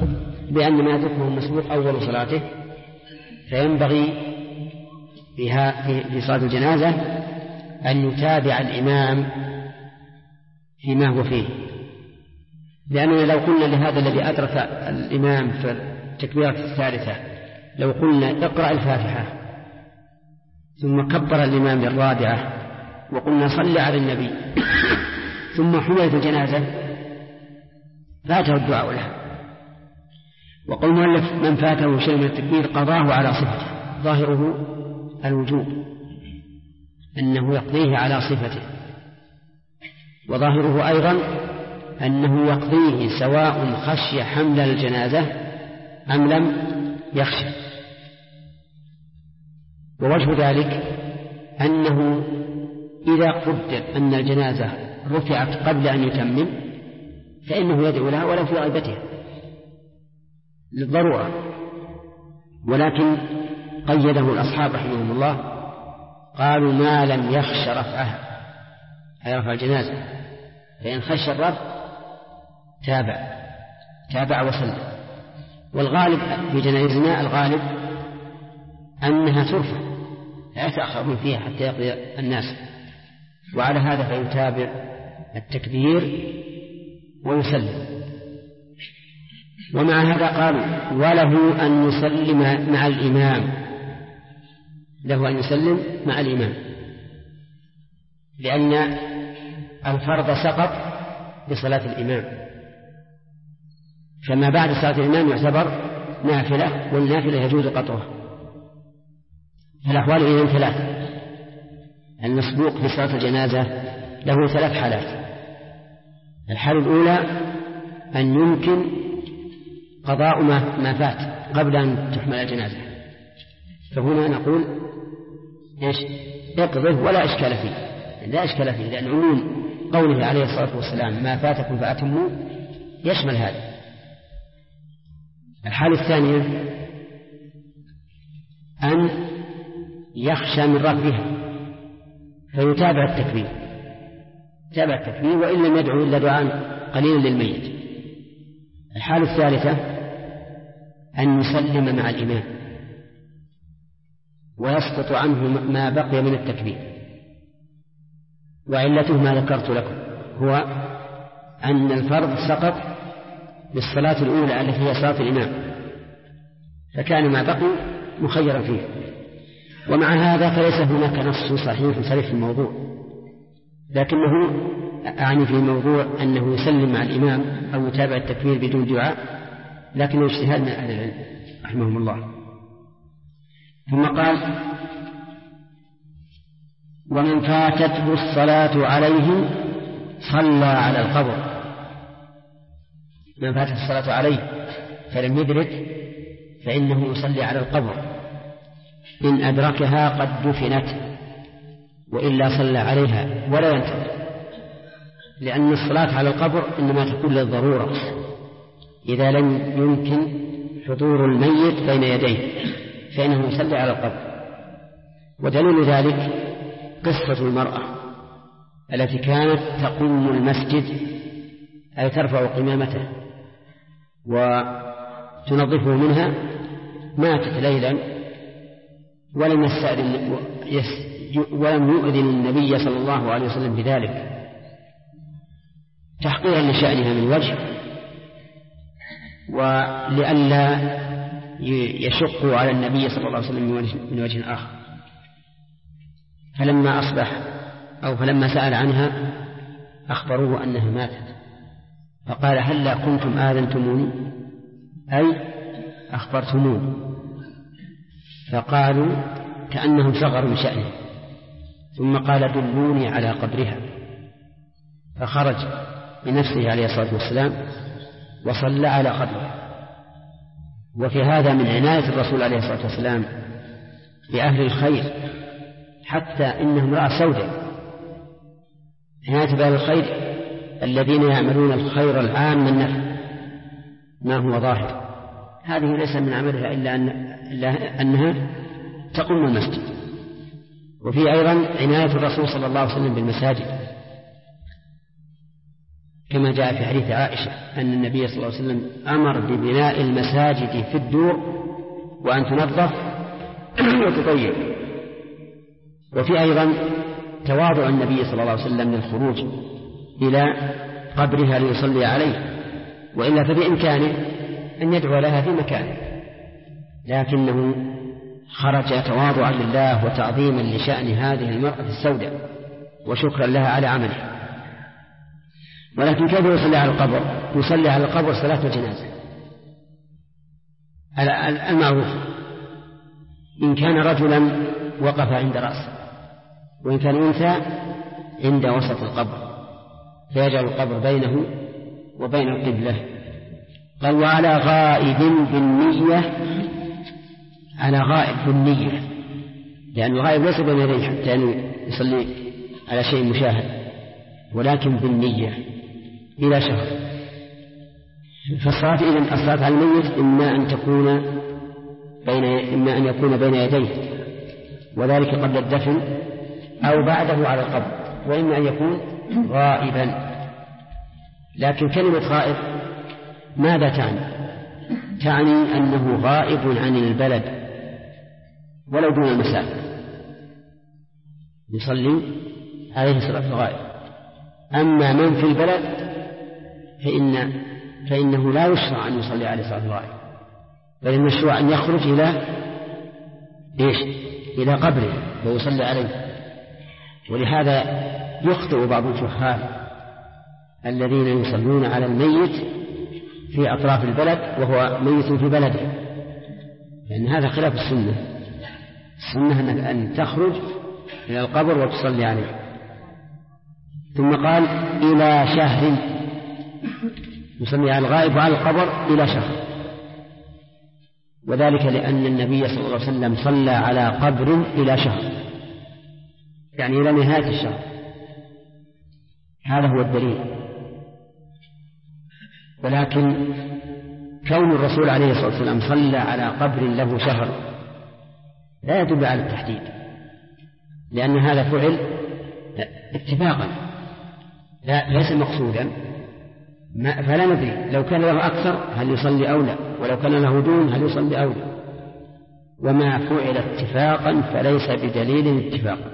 فينبغي في صلاة الجنازة أن يتابع الإمام فيما هو فيه، لأننا لو قلنا لهذا الذي أدرك الإمام في التكبيرة الثالثة، لو قلنا اقرأ الفاتحة ثم كبر الإمام للرابعة وقلنا صل على النبي ثم حملت الجنازة، فاته الدعاء لها. وقول المؤلف: من فاته شيء من التكبير قضاه على صفته، ظاهره الوجوب، أنه يقضيه على صفته، وظاهره أيضا أنه يقضيه سواء خشي حمل الجنازة أم لم يخشى. ووجه ذلك أنه إذا قدر أن الجنازة رفعت قبل أن يتمم فإنه يدعو لها ولو في غيبتها للضرورة، ولكن قيده الأصحاب رحمهم الله، قالوا: ما لم يخش رفعها، أي رفع الجنازة، فإن خش الرفع تابع وسلم. والغالب في جنائزنا الغالب أنها ترفع لا يتأخرون فيها حتى يقضي الناس، وعلى هذا فيتابع التكبير ويسلم. ومع هذا قالوا: وله أن يسلم مع الإمام له أن يسلم مع الإمام، لأن الفرض سقط بصلاة الإمام، فما بعد صلاة الإمام يعتبر نافلة، والنافلة يجوز قطعها. فالأحوال إذن ثلاثة. المسبوق في صلاة الجنازة له 3 حالات. الحالة الأولى أن يمكن قضاء ما فات قبل أن تحمل الجنازة، فهنا نقول اقضه ولا إشكال فيه، لا إشكال فيه، لأن عموم قوله عليه الصلاة والسلام ما فاتكم فأتموا يشمل هذا. الحالة الثانية أن يخشى من رفعها فيتابع التكبير، تابع التكبير وإن لم يدعو إلا دعاء قليلا للميت. الحالة الثالثة أن يسلم مع الإمام ويسقط عنه ما بقي من التكبير، وعلته ما ذكرت لكم، هو أن الفرض سقط بالصلاة الأولى التي هي صلاة الإمام، فكان ما بقي مخيرا فيه. ومع هذا فليس هناك نص صحيح صريح في الموضوع، لكنه أعني في موضوع أنه يسلم مع الإمام أو يتابع التكبير بدون دعاء، لكنه اجتهاد من أهل العلم رحمهم الله. ثم قال: ومن فاتته الصلاة عليه صلى على القبر. من فاتته الصلاة عليه فلم يدرك فإنه يصلي على القبر، إن أدركها قد دفنت، وإلا صلى عليها ولا ينتظر، لأن الصلاة على القبر إنما تكون للضرورة إذا لم يمكن حضور الميت بين يديه فإنه يصلي على القبر. ودليل ذلك قصة المرأة التي كانت تقوم المسجد، أي ترفع قمامته وتنظفه منها، ماتت ليلا ولم يؤذن النبي صلى الله عليه وسلم بذلك تحقيرا لشأنها من وجه، ولئلا يشقوا على النبي صلى الله عليه وسلم من وجه آخر. فلما أصبح أو فلما سأل عنها أخبروه أنها ماتت، فقال: هلا كنتم آذنتموني، أي أخبرتموني. فقالوا كأنهم صغروا من شأنه، ثم قال: دلوني على قبرها. فخرج بنفسه عليه الصلاة والسلام وصلى على قبرها. وفي هذا من عناية الرسول عليه الصلاة والسلام بأهل الخير، حتى إنهم رأى سوداء، عناية بأهل الخير الذين يعملون الخير العام النفع ما هو ظاهر. هذه ليس من عملها إلا أنها تقوم المسجد. وفي أيضا عناية الرسول صلى الله عليه وسلم بالمساجد، كما جاء في حديث عائشة أن النبي صلى الله عليه وسلم أمر ببناء المساجد في الدور وأن تنظف وتطيب. وفي أيضا تواضع النبي صلى الله عليه وسلم للخروج إلى قبرها ليصلي عليه، وإلا فبإمكانه أن يدعو لها في مكانه، لكنه خرج تواضعا لله وتعظيما لشأن هذه المرأة السوداء وشكرا لها على عمله. ولكن كيف يصلي على القبر؟ يصلي على القبر صلاة الجنازة المعروف، إن كان رجلا وقف عند رأسه، وإن كان أنثى عند وسط القبر، فيجعل القبر بينه وبين القبلة. قال: وعلى غائب بالنية، على غائب بالنية، لأن الغائب ليس بين يديه حتى أن يصلي على شيء مشاهد، ولكن بالنية إلى شهر. فالصلاة إذن الصلاة على الميت إما أن يكون بين يديه، وذلك قبل الدفن أو بعده على القبر، وإما أن يكون غائبا. لكن كلمة غائب ماذا تعني؟ تعني أنه غائب عن البلد ولو دون المسافة، يصلي عليه صلاة الغائب. أما من في البلد فإنه لا يشرع أن يصلي عليه صلاة الغائب، بل المشروع أن يخرج إلى قبره ويصلي عليه. ولهذا يخطئ بعض الجهال الذين يصلون على الميت في أطراف البلد وهو ميت في بلده، لأن هذا خلاف السنة. السنة أن تخرج إلى القبر وتصلي عليه. ثم قال إلى شهر، يصلي على الغائب وعلى القبر إلى شهر، وذلك لأن النبي صلى الله عليه وسلم صلى على قبر إلى شهر، يعني إلى نهاية الشهر. هذا هو الدليل. ولكن كون الرسول عليه الصلاة والسلام صلى على قبر له شهر لا يدل على التحديد، لأن هذا فعل اتفاقا ليس مقصودا، فلا ندري لو كان له أكثر هل يصلي أو لا، ولو كان له دون هل يصلي أو لا. وما فعل اتفاقا فليس بدليل اتفاقا،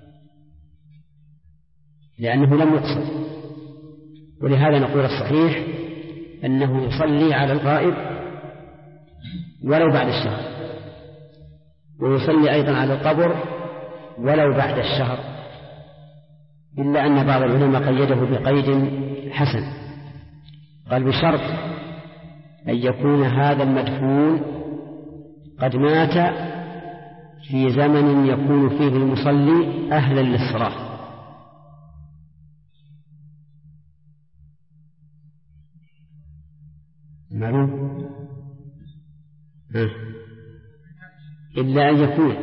لأنه لم يقصد. ولهذا نقول الصحيح أنه يصلي على الغائب ولو بعد الشهر، ويصلي أيضا على القبر ولو بعد الشهر، إلا أن بعض العلماء قيده بقيد حسن، قال بشرط أن يكون هذا المدفون قد مات في زمن يكون فيه المصلي أهلا للصلاة. معلوم؟ إلا أن يكون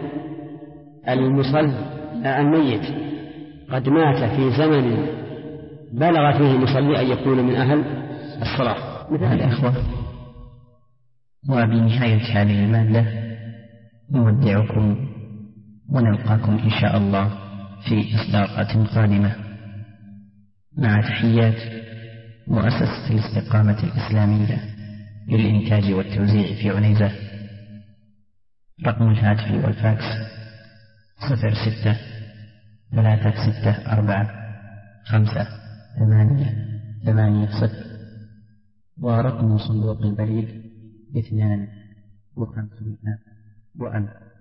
الميت قد مات في زمن بلغ فيه المصلي أن يكون من أهل الصلاة. مثل الأخوة، وبنهاية هذه المادة نودعكم ونلقاكم إن شاء الله في إصدارات قادمة، مع تحيات مؤسسة الاستقامة الإسلامية للإنتاج والتوزيع في عنيزة. رقم الهاتف والفاكس 06-364-5-8-8-0، ورقم صندوق البريد 2 500 وأنت.